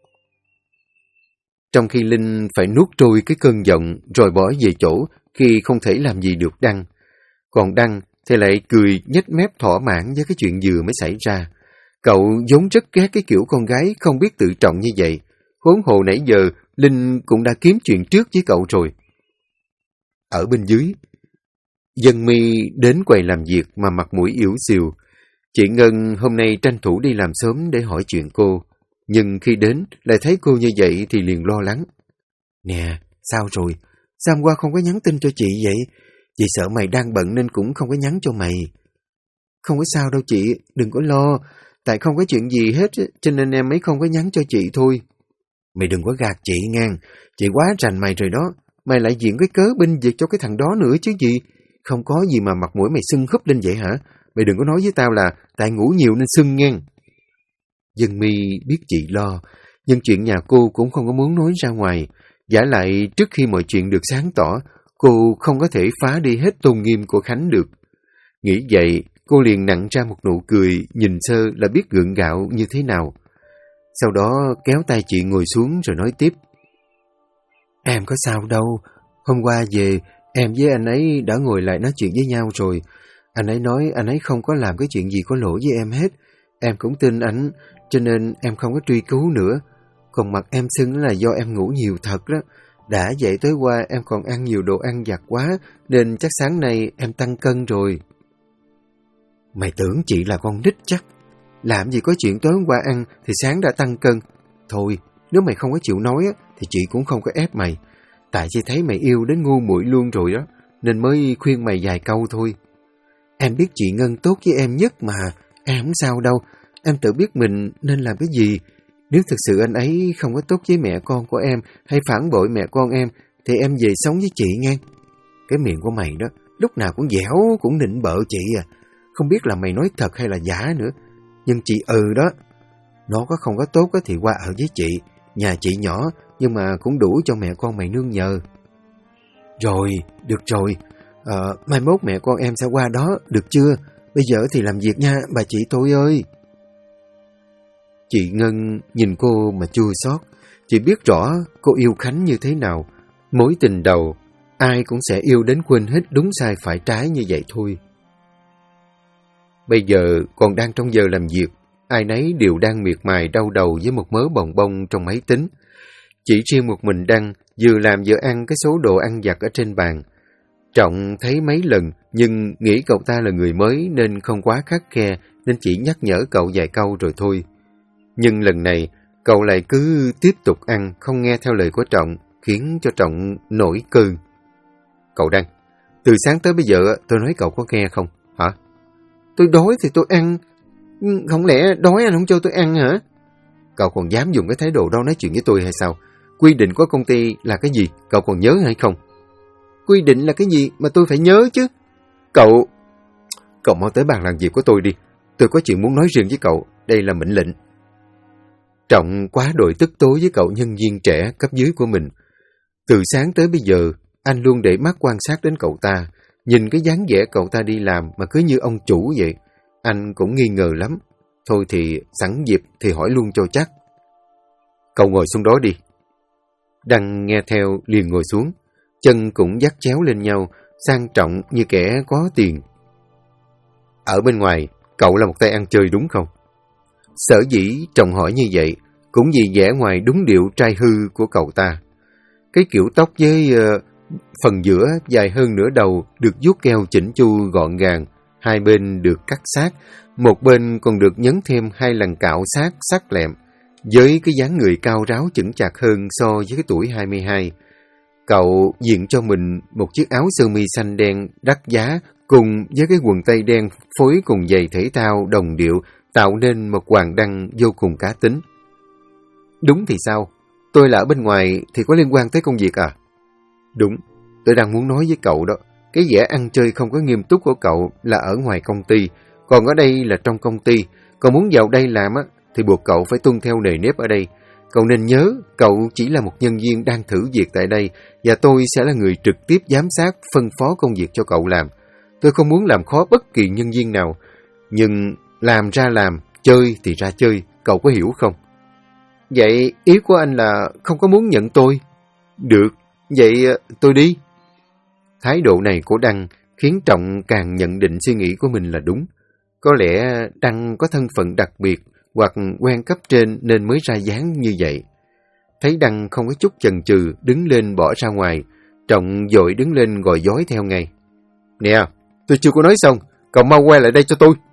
Trong khi Linh phải nuốt trôi cái cơn giận rồi bỏ về chỗ khi không thể làm gì được Đăng. Còn Đăng thì lại cười nhếch mép thỏa mãn với cái chuyện vừa mới xảy ra. Cậu vốn rất ghét cái kiểu con gái không biết tự trọng như vậy. Huống hồ nãy giờ Linh cũng đã kiếm chuyện trước với cậu rồi. Ở bên dưới, Dân My đến quầy làm việc mà mặt mũi yếu xìu. Chị Ngân hôm nay tranh thủ đi làm sớm để hỏi chuyện cô. Nhưng khi đến lại thấy cô như vậy thì liền lo lắng. Nè, sao rồi? Sao hôm qua không có nhắn tin cho chị vậy? Chị sợ mày đang bận nên cũng không có nhắn cho mày. Không có sao đâu chị, đừng có lo. Tại không có chuyện gì hết cho nên em mới không có nhắn cho chị thôi. Mày đừng có gạt chị ngang. Chị quá rành mày rồi đó. Mày lại diện cái cớ binh việc cho cái thằng đó nữa chứ gì. Không có gì mà mặt mũi mày sưng húp lên vậy hả? Mày đừng có nói với tao là tại ngủ nhiều nên sưng ngang. Dân My biết chị lo, nhưng chuyện nhà cô cũng không có muốn nói ra ngoài. Vả lại trước khi mọi chuyện được sáng tỏ, cô không có thể phá đi hết tôn nghiêm của Khánh được. Nghĩ vậy, cô liền nặn ra một nụ cười, nhìn sơ là biết gượng gạo như thế nào. Sau đó kéo tay chị ngồi xuống rồi nói tiếp. Em có sao đâu, hôm qua về em với anh ấy đã ngồi lại nói chuyện với nhau rồi. Anh ấy nói anh ấy không có làm cái chuyện gì có lỗi với em hết. Em cũng tin anh, cho nên em không có truy cứu nữa. Còn mặt em sưng là do em ngủ nhiều thật đó. Đã vậy tới qua em còn ăn nhiều đồ ăn vặt quá, nên chắc sáng nay em tăng cân rồi. Mày tưởng chị là con nít chắc. Làm gì có chuyện tối hôm qua ăn thì sáng đã tăng cân. Thôi, nếu mày không có chịu nói thì chị cũng không có ép mày. Tại chị thấy mày yêu đến ngu muội luôn rồi đó, nên mới khuyên mày vài câu thôi. Em biết chị Ngân tốt với em nhất mà, em không sao đâu. Em tự biết mình nên làm cái gì. Nếu thực sự anh ấy không có tốt với mẹ con của em hay phản bội mẹ con em thì em về sống với chị nghe. Cái miệng của mày đó lúc nào cũng dẻo, cũng nịnh bợ chị à. Không biết là mày nói thật hay là giả nữa. Nhưng chị đó. Nó có không có tốt thì qua ở với chị. Nhà chị nhỏ nhưng mà cũng đủ cho mẹ con mày nương nhờ. Rồi, được rồi. Mai mốt mẹ con em sẽ qua đó, được chưa? Bây giờ thì làm việc nha, bà chị tôi ơi. Chị Ngân nhìn cô mà chua xót. Chị biết rõ cô yêu Khánh như thế nào. Mối tình đầu, ai cũng sẽ yêu đến quên hết đúng sai phải trái như vậy thôi. Bây giờ còn đang trong giờ làm việc, ai nấy đều đang miệt mài đau đầu với một mớ bồng bông trong máy tính. Chỉ riêng một mình Đăng vừa làm vừa ăn cái số đồ ăn vặt ở trên bàn. Trọng thấy mấy lần nhưng nghĩ cậu ta là người mới nên không quá khắt khe, nên chỉ nhắc nhở cậu vài câu rồi thôi. Nhưng lần này cậu lại cứ tiếp tục ăn, không nghe theo lời của Trọng, khiến cho Trọng nổi cơn. Cậu Đăng, từ sáng tới bây giờ tôi nói cậu có nghe không? Hả? Tôi đói thì tôi ăn. Không lẽ đói anh không cho tôi ăn hả? Cậu còn dám dùng cái thái độ đó nói chuyện với tôi hay sao? Quy định của công ty là cái gì? Cậu còn nhớ hay không? Quy định là cái gì mà tôi phải nhớ chứ? Cậu mau tới bàn làm việc của tôi đi. Tôi có chuyện muốn nói riêng với cậu. Đây là mệnh lệnh. Trọng quá đội tức tối với cậu nhân viên trẻ cấp dưới của mình. Từ sáng tới bây giờ, anh luôn để mắt quan sát đến cậu ta. Nhìn cái dáng vẻ cậu ta đi làm mà cứ như ông chủ vậy. Anh cũng nghi ngờ lắm. Thôi thì sẵn dịp thì hỏi luôn cho chắc. Cậu ngồi xuống đó đi. Đăng nghe theo liền ngồi xuống. Chân cũng dắt chéo lên nhau, sang trọng như kẻ có tiền. Ở bên ngoài, cậu là một tay ăn chơi đúng không? Sở dĩ Trọng hỏi như vậy, cũng vì vẻ ngoài đúng điệu trai hư của cậu ta. Cái kiểu tóc với phần giữa dài hơn nửa đầu được vuốt keo chỉnh chu gọn gàng, hai bên được cắt sát, một bên còn được nhấn thêm 2 lần cạo sát sắc lẹm, với cái dáng người cao ráo chững chạc hơn so với cái tuổi 22. Cậu diện cho mình một chiếc áo sơ mi xanh đen đắt giá cùng với cái quần tây đen phối cùng giày thể thao đồng điệu, tạo nên một hoàng đăng vô cùng cá tính. Đúng thì sao? Tôi là ở bên ngoài thì có liên quan tới công việc à? Đúng, tôi đang muốn nói với cậu đó. Cái vẻ ăn chơi không có nghiêm túc của cậu là ở ngoài công ty, còn ở đây là trong công ty. Còn muốn vào đây làm á, thì buộc cậu phải tuân theo nề nếp ở đây. Cậu nên nhớ, cậu chỉ là một nhân viên đang thử việc tại đây, và tôi sẽ là người trực tiếp giám sát, phân phó công việc cho cậu làm. Tôi không muốn làm khó bất kỳ nhân viên nào, nhưng làm ra làm, chơi thì ra chơi, cậu có hiểu không? Vậy ý của anh là không có muốn nhận tôi? Được, vậy tôi đi. Thái độ này của Đăng khiến Trọng càng nhận định suy nghĩ của mình là đúng. Có lẽ Đăng có thân phận đặc biệt hoặc quen cấp trên nên mới ra dáng như vậy. Thấy Đăng không có chút chần chừ đứng lên bỏ ra ngoài, Trọng vội đứng lên gòi dối theo ngay. Nè, tôi chưa có nói xong, cậu mau quay lại đây cho tôi.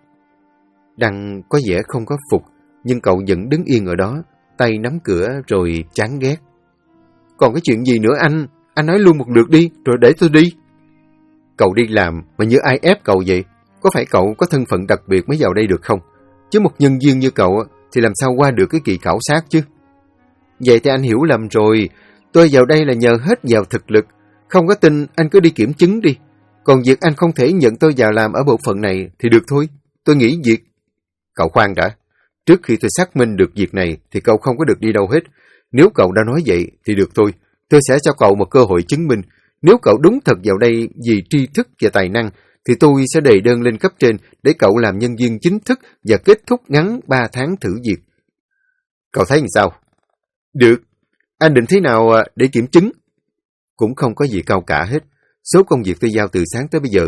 Đăng có vẻ không có phục, nhưng cậu vẫn đứng yên ở đó, tay nắm cửa rồi chán ghét. Còn cái chuyện gì nữa anh nói luôn một lượt đi, rồi để tôi đi. Cậu đi làm mà như ai ép cậu vậy? Có phải cậu có thân phận đặc biệt mới vào đây được không? Chứ một nhân viên như cậu thì làm sao qua được cái kỳ khảo sát chứ? Vậy thì anh hiểu lầm rồi. Tôi vào đây là nhờ hết vào thực lực. Không có tin anh cứ đi kiểm chứng đi. Còn việc anh không thể nhận tôi vào làm ở bộ phận này thì được thôi. Tôi nghỉ việc. Cậu khoan đã. Trước khi tôi xác minh được việc này thì cậu không có được đi đâu hết. Nếu cậu đã nói vậy thì được thôi. Tôi sẽ cho cậu một cơ hội chứng minh. Nếu cậu đúng thật vào đây vì tri thức và tài năng thì tôi sẽ đề đơn lên cấp trên để cậu làm nhân viên chính thức và kết thúc ngắn 3 tháng thử việc. Cậu thấy làm sao? Được. Anh định thế nào để kiểm chứng? Cũng không có gì cao cả hết. Số công việc tôi giao từ sáng tới bây giờ,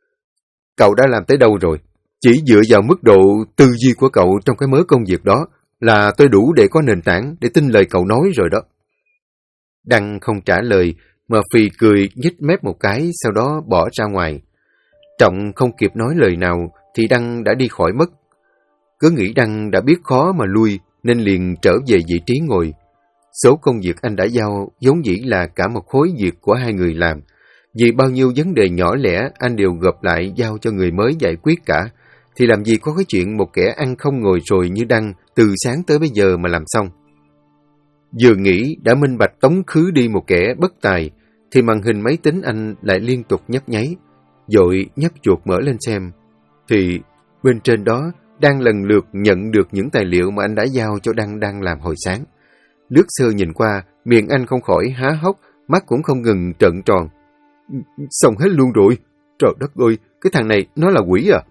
cậu đã làm tới đâu rồi? Chỉ dựa vào mức độ tư duy của cậu trong cái mớ công việc đó là tôi đủ để có nền tảng để tin lời cậu nói rồi đó. Đăng không trả lời, mà phì cười nhếch mép một cái, sau đó bỏ ra ngoài. Trọng không kịp nói lời nào thì Đăng đã đi khỏi mất. Cứ nghĩ Đăng đã biết khó mà lui nên liền trở về vị trí ngồi. Số công việc anh đã giao vốn dĩ là cả một khối việc của hai người làm. Vì bao nhiêu vấn đề nhỏ lẻ anh đều gộp lại giao cho người mới giải quyết cả. Thì làm gì có cái chuyện một kẻ ăn không ngồi rồi như Đăng từ sáng tới bây giờ mà làm xong. Vừa nghĩ đã minh bạch tống khứ đi một kẻ bất tài, thì màn hình máy tính anh lại liên tục nhấp nháy. Vội nhấp chuột mở lên xem, thì bên trên đó đang lần lượt nhận được những tài liệu mà anh đã giao cho Đăng đang làm hồi sáng. Lướt sơ nhìn qua, miệng anh không khỏi há hốc, mắt cũng không ngừng trợn tròn. Xong hết luôn rồi. Trời đất ơi, cái thằng này nó là quỷ à?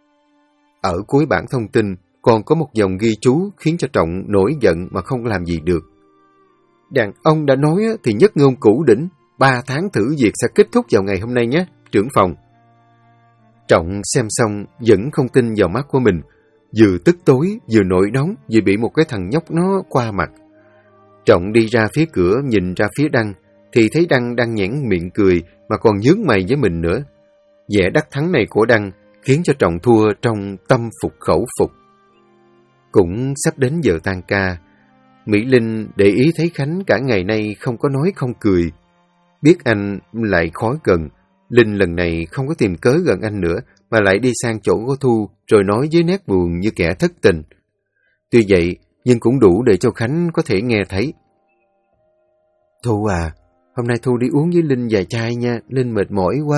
Ở cuối bảng thông tin còn có một dòng ghi chú khiến cho Trọng nổi giận mà không làm gì được. Đàn ông đã nói thì nhất ngôn cửu đỉnh, 3 tháng thử việc sẽ kết thúc vào ngày hôm nay nhé, trưởng phòng. Trọng xem xong vẫn không tin vào mắt của mình, vừa tức tối, vừa nổi nóng vì bị một cái thằng nhóc nó qua mặt. Trọng đi ra phía cửa nhìn ra phía Đăng, thì thấy Đăng đang nhẽn miệng cười mà còn nhướng mày với mình nữa. Vẻ đắc thắng này của Đăng khiến cho Trọng thua trong tâm phục khẩu phục. Cũng sắp đến giờ tan ca, Mỹ Linh để ý thấy Khánh cả ngày nay không có nói không cười. Biết anh lại khó gần, Linh lần này không có tìm cớ gần anh nữa mà lại đi sang chỗ của Thu rồi nói với nét buồn như kẻ thất tình. Tuy vậy, nhưng cũng đủ để cho Khánh có thể nghe thấy. Thu à, hôm nay Thu đi uống với Linh vài chai nha, Linh mệt mỏi quá.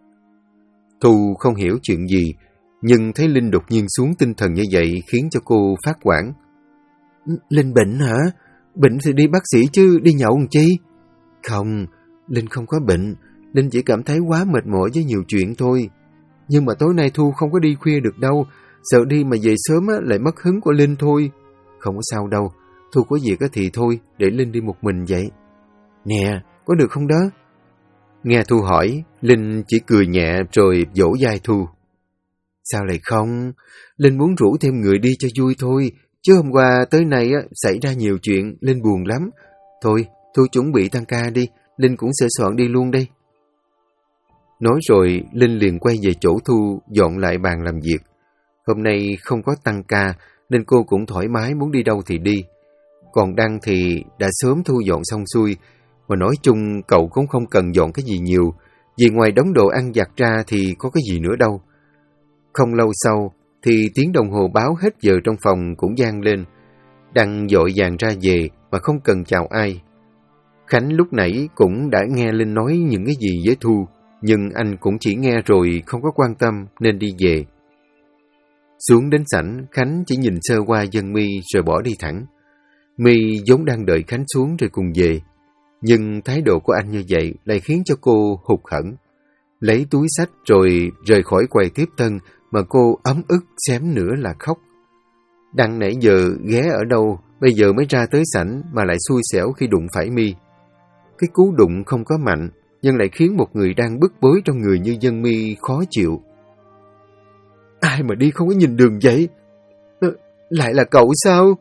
Thu không hiểu chuyện gì, nhưng thấy Linh đột nhiên xuống tinh thần như vậy khiến cho cô phát hoảng. Linh bệnh hả? Bệnh thì đi bác sĩ chứ, đi nhậu làm chi? Không, Linh không có bệnh, Linh chỉ cảm thấy quá mệt mỏi với nhiều chuyện thôi. Nhưng mà tối nay Thu không có đi khuya được đâu, sợ đi mà về sớm lại mất hứng của Linh thôi. Không có sao đâu, Thu có việc thì thôi, để Linh đi một mình vậy. Nè, có được không đó? Nghe Thu hỏi, Linh chỉ cười nhẹ rồi vỗ vai Thu. Sao lại không? Linh muốn rủ thêm người đi cho vui thôi, Chứ hôm qua tới nay xảy ra nhiều chuyện, Linh buồn lắm. Thôi, Thu chuẩn bị tăng ca đi, Linh cũng sửa soạn đi luôn đây. Nói rồi, Linh liền quay về chỗ Thu, dọn lại bàn làm việc. Hôm nay không có tăng ca, nên cô cũng thoải mái muốn đi đâu thì đi. Còn Đăng thì đã sớm thu dọn xong xuôi, mà nói chung cậu cũng không cần dọn cái gì nhiều, vì ngoài đống đồ ăn vặt ra thì có cái gì nữa đâu. Không lâu sau, thì tiếng đồng hồ báo hết giờ trong phòng cũng vang lên. Đăng vội vàng ra về mà không cần chào ai. Khánh lúc nãy cũng đã nghe Linh nói những cái gì với Thu, nhưng anh cũng chỉ nghe rồi không có quan tâm nên đi về. Xuống đến sảnh, Khánh chỉ nhìn sơ qua Dân My rồi bỏ đi thẳng. My vốn đang đợi Khánh xuống rồi cùng về, nhưng thái độ của anh như vậy lại khiến cho cô hụt hẫng. Lấy túi xách rồi rời khỏi quầy tiếp tân mà cô ấm ức xém nữa là khóc. Đăng nãy giờ ghé ở đâu, bây giờ mới ra tới sảnh mà lại xui xẻo khi đụng phải My. Cái cú đụng không có mạnh, nhưng lại khiến một người đang bức bối trong người như Dân My khó chịu. Ai mà đi không có nhìn đường vậy? Lại là cậu sao?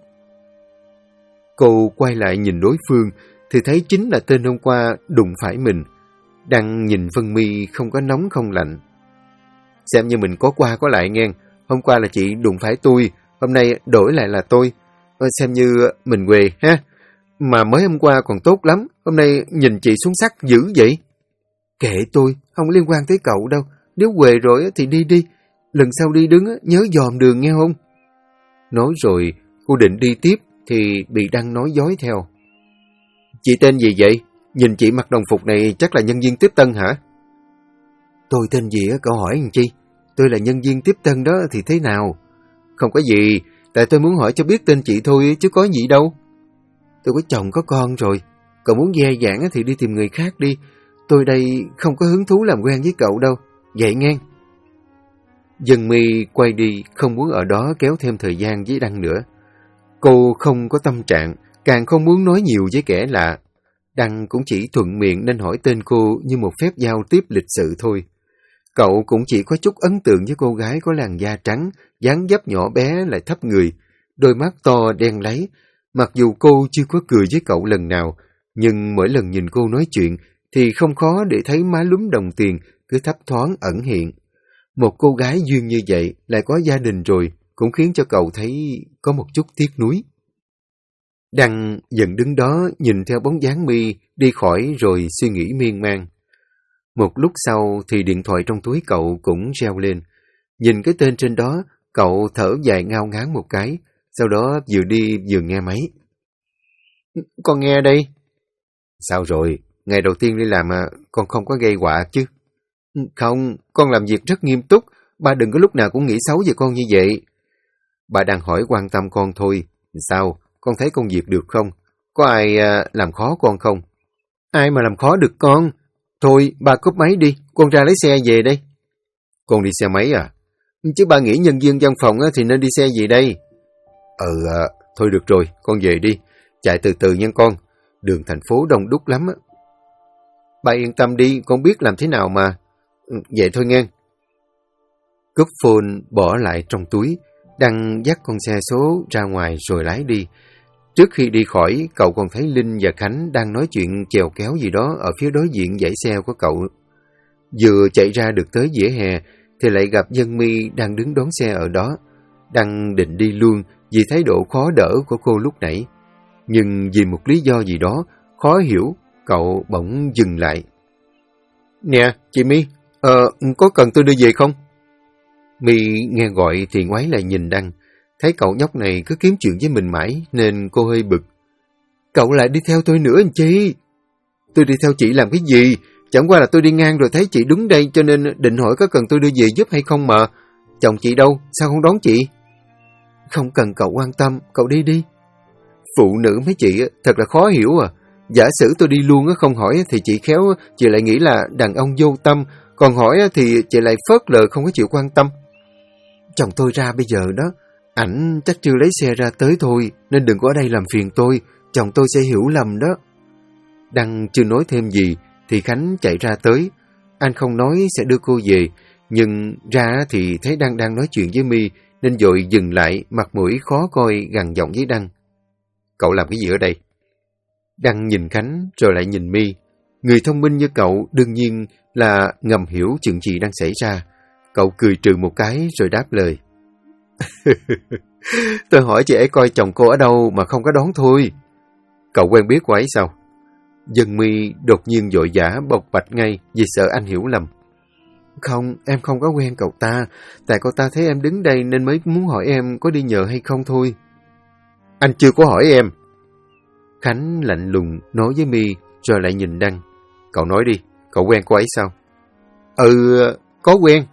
Cô quay lại nhìn đối phương thì thấy chính là tên hôm qua đụng phải mình. Đăng nhìn Vân My không có nóng không lạnh. Xem như mình có qua có lại nghe. Hôm qua là chị đụng phải tôi, hôm nay đổi lại là tôi. Xem như mình quề ha. Mà mới hôm qua còn tốt lắm, hôm nay nhìn chị xuống sắc dữ vậy. Kệ tôi, không liên quan tới cậu đâu. Nếu quề rồi thì đi đi. Lần sau đi đứng nhớ dòm đường nghe không? Nói rồi, cô định đi tiếp thì bị Đăng nói dối theo. Chị tên gì vậy? Nhìn chị mặc đồng phục này chắc là nhân viên tiếp tân hả? Tôi tên gì á, cậu hỏi làm chi? Tôi là nhân viên tiếp tân đó thì thế nào? Không có gì, tại tôi muốn hỏi cho biết tên chị thôi chứ có gì đâu. Tôi có chồng có con rồi, cậu muốn dè dãn thì đi tìm người khác đi. Tôi đây không có hứng thú làm quen với cậu đâu, vậy nghe. Dân My quay đi, không muốn ở đó kéo thêm thời gian với Đăng nữa. Cô không có tâm trạng, càng không muốn nói nhiều với kẻ lạ. Đăng cũng chỉ thuận miệng nên hỏi tên cô như một phép giao tiếp lịch sự thôi. Cậu cũng chỉ có chút ấn tượng với cô gái có làn da trắng, dáng dấp nhỏ bé lại thấp người, đôi mắt to đen láy. Mặc dù cô chưa có cười với cậu lần nào, nhưng mỗi lần nhìn cô nói chuyện thì không khó để thấy má lúm đồng tiền cứ thấp thoáng ẩn hiện. Một cô gái duyên như vậy lại có gia đình rồi cũng khiến cho cậu thấy có một chút tiếc nuối. Đăng dần đứng đó nhìn theo bóng dáng My đi khỏi rồi suy nghĩ miên man. Một lúc sau thì điện thoại trong túi cậu cũng reo lên. Nhìn cái tên trên đó, cậu thở dài ngao ngán một cái, sau đó vừa đi vừa nghe máy. Con nghe đây. Sao rồi? Ngày đầu tiên đi làm mà con không có gây họa chứ? Không, con làm việc rất nghiêm túc. Ba đừng có lúc nào cũng nghĩ xấu về con như vậy. Ba đang hỏi quan tâm con thôi. Sao? Con thấy công việc được không? Có ai làm khó con không? Ai mà làm khó được con? Thôi, ba cúp máy đi. Con ra lấy xe về đây. Con đi xe máy à? Chứ ba nghĩ nhân viên văn phòng thì nên đi xe gì đây? Thôi được rồi, con về đi. Chạy từ từ nha con. Đường thành phố đông đúc lắm. Ba yên tâm đi, con biết làm thế nào mà. Vậy thôi nghe. Cúp phone bỏ lại trong túi. Đăng dắt con xe số ra ngoài rồi lái đi. Trước khi đi khỏi, cậu còn thấy Linh và Khánh đang nói chuyện chèo kéo gì đó ở phía đối diện dãy xe của cậu. Vừa chạy ra được tới vỉa hè, thì lại gặp Dân My đang đứng đón xe ở đó. Đăng định đi luôn vì thái độ khó đỡ của cô lúc nãy. Nhưng vì một lý do gì đó, khó hiểu, cậu bỗng dừng lại. Nè, chị My, có cần tôi đưa về không? My nghe gọi thì ngoái lại nhìn Đăng. Thấy cậu nhóc này cứ kiếm chuyện với mình mãi nên cô hơi bực. Cậu lại đi theo tôi nữa anh chi? Tôi đi theo chị làm cái gì? Chẳng qua là tôi đi ngang rồi thấy chị đứng đây cho nên định hỏi có cần tôi đưa về giúp hay không mà. Chồng chị đâu? Sao không đón chị? Không cần cậu quan tâm, cậu đi đi. Phụ nữ mấy chị thật là khó hiểu à. Giả sử tôi đi luôn không hỏi thì chị khéo chị lại nghĩ là đàn ông vô tâm, còn hỏi thì chị lại phớt lờ không có chịu quan tâm. Chồng tôi ra bây giờ đó, ảnh chắc chưa lấy xe ra tới thôi, nên đừng có ở đây làm phiền tôi, chồng tôi sẽ hiểu lầm đó. Đăng chưa nói thêm gì thì Khánh chạy ra tới. Anh không nói sẽ đưa cô về, nhưng ra thì thấy Đăng đang nói chuyện với My nên vội dừng lại, mặt mũi khó coi gằn giọng với Đăng. Cậu làm cái gì ở đây? Đăng nhìn Khánh rồi lại nhìn My. Người thông minh như cậu đương nhiên là ngầm hiểu chuyện gì đang xảy ra. Cậu cười trừ một cái rồi đáp lời. Tôi hỏi chị ấy coi chồng cô ở đâu mà không có đón thôi. Cậu quen biết cô ấy sao? Dân My đột nhiên vội vã bộc bạch ngay vì sợ anh hiểu lầm. Không, em không có quen cậu ta. Tại cậu ta thấy em đứng đây nên mới muốn hỏi em có đi nhờ hay không thôi. Anh chưa có hỏi em. Khánh lạnh lùng nói với My rồi lại nhìn Đăng. Cậu nói đi, cậu quen cô ấy sao? Có quen.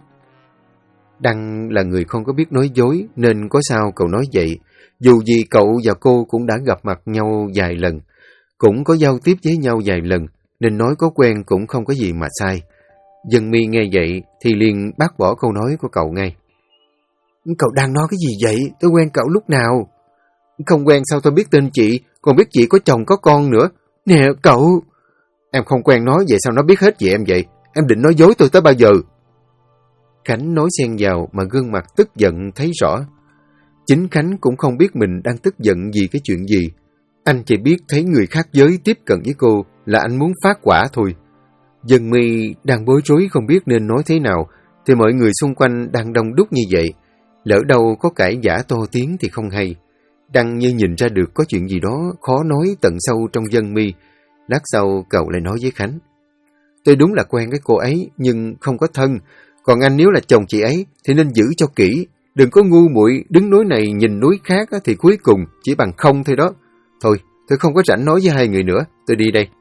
Đăng là người không có biết nói dối nên có sao cậu nói vậy. Dù gì cậu và cô cũng đã gặp mặt nhau vài lần, cũng có giao tiếp với nhau vài lần, nên nói có quen cũng không có gì mà sai. Dân My nghe vậy thì liền bác bỏ câu nói của cậu ngay. Cậu đang nói cái gì vậy? Tôi quen cậu lúc nào? Không quen sao tôi biết tên chị, còn biết chị có chồng có con nữa. Nè cậu! Em không quen nói vậy sao nó biết hết về em vậy? Em định nói dối tôi tới bao giờ? Khánh nói xen vào mà gương mặt tức giận thấy rõ. Chính Khánh cũng không biết mình đang tức giận vì cái chuyện gì. Anh chỉ biết thấy người khác giới tiếp cận với cô là anh muốn phát hỏa thôi. Dân My đang bối rối không biết nên nói thế nào, thì mọi người xung quanh đang đông đúc như vậy. Lỡ đâu có cãi vã to tiếng thì không hay. Đăng như nhìn ra được có chuyện gì đó khó nói tận sâu trong Dân My. Lát sau cậu lại nói với Khánh. Tôi đúng là quen với cô ấy nhưng không có thân. Còn anh nếu là chồng chị ấy thì nên giữ cho kỹ. Đừng có ngu muội đứng núi này nhìn núi khác thì cuối cùng chỉ bằng không thôi đó. Thôi, tôi không có rảnh nói với hai người nữa. Tôi đi đây.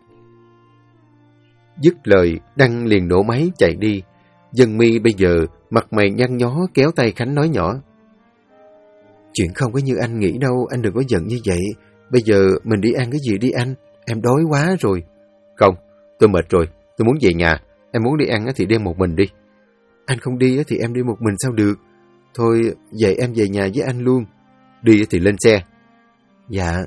Dứt lời, Đăng liền nổ máy chạy đi. Dân My bây giờ mặt mày nhăn nhó kéo tay Khánh nói nhỏ. Chuyện không có như anh nghĩ đâu, anh đừng có giận như vậy. Bây giờ mình đi ăn cái gì đi anh? Em đói quá rồi. Không, tôi mệt rồi, tôi muốn về nhà. Em muốn đi ăn thì đem một mình đi. Anh không đi thì em đi một mình sao được? Thôi, vậy em về nhà với anh luôn. Đi thì lên xe. Dạ.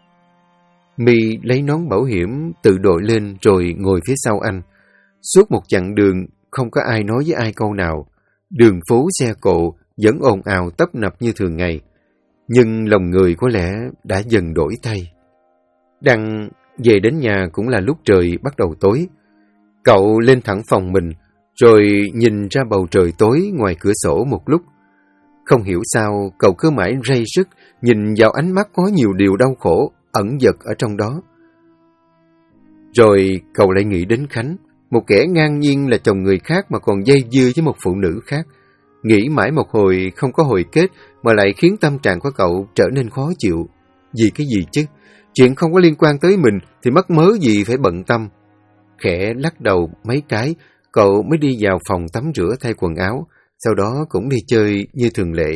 My lấy nón bảo hiểm tự đội lên rồi ngồi phía sau anh. Suốt một chặng đường không có ai nói với ai câu nào. Đường phố xe cộ vẫn ồn ào tấp nập như thường ngày. Nhưng lòng người có lẽ đã dần đổi thay. Đăng về đến nhà cũng là lúc trời bắt đầu tối. Cậu lên thẳng phòng mình rồi nhìn ra bầu trời tối ngoài cửa sổ một lúc. Không hiểu sao cậu cứ mãi ray rứt nhìn vào ánh mắt có nhiều điều đau khổ ẩn dật ở trong đó. Rồi cậu lại nghĩ đến Khánh, một kẻ ngang nhiên là chồng người khác mà còn dây dưa với một phụ nữ khác. Nghĩ mãi một hồi không có hồi kết mà lại khiến tâm trạng của cậu trở nên khó chịu. Vì cái gì chứ? Chuyện không có liên quan tới mình thì mắc mớ gì phải bận tâm. Khẽ lắc đầu mấy cái, cậu mới đi vào phòng tắm rửa thay quần áo, sau đó cũng đi chơi như thường lệ.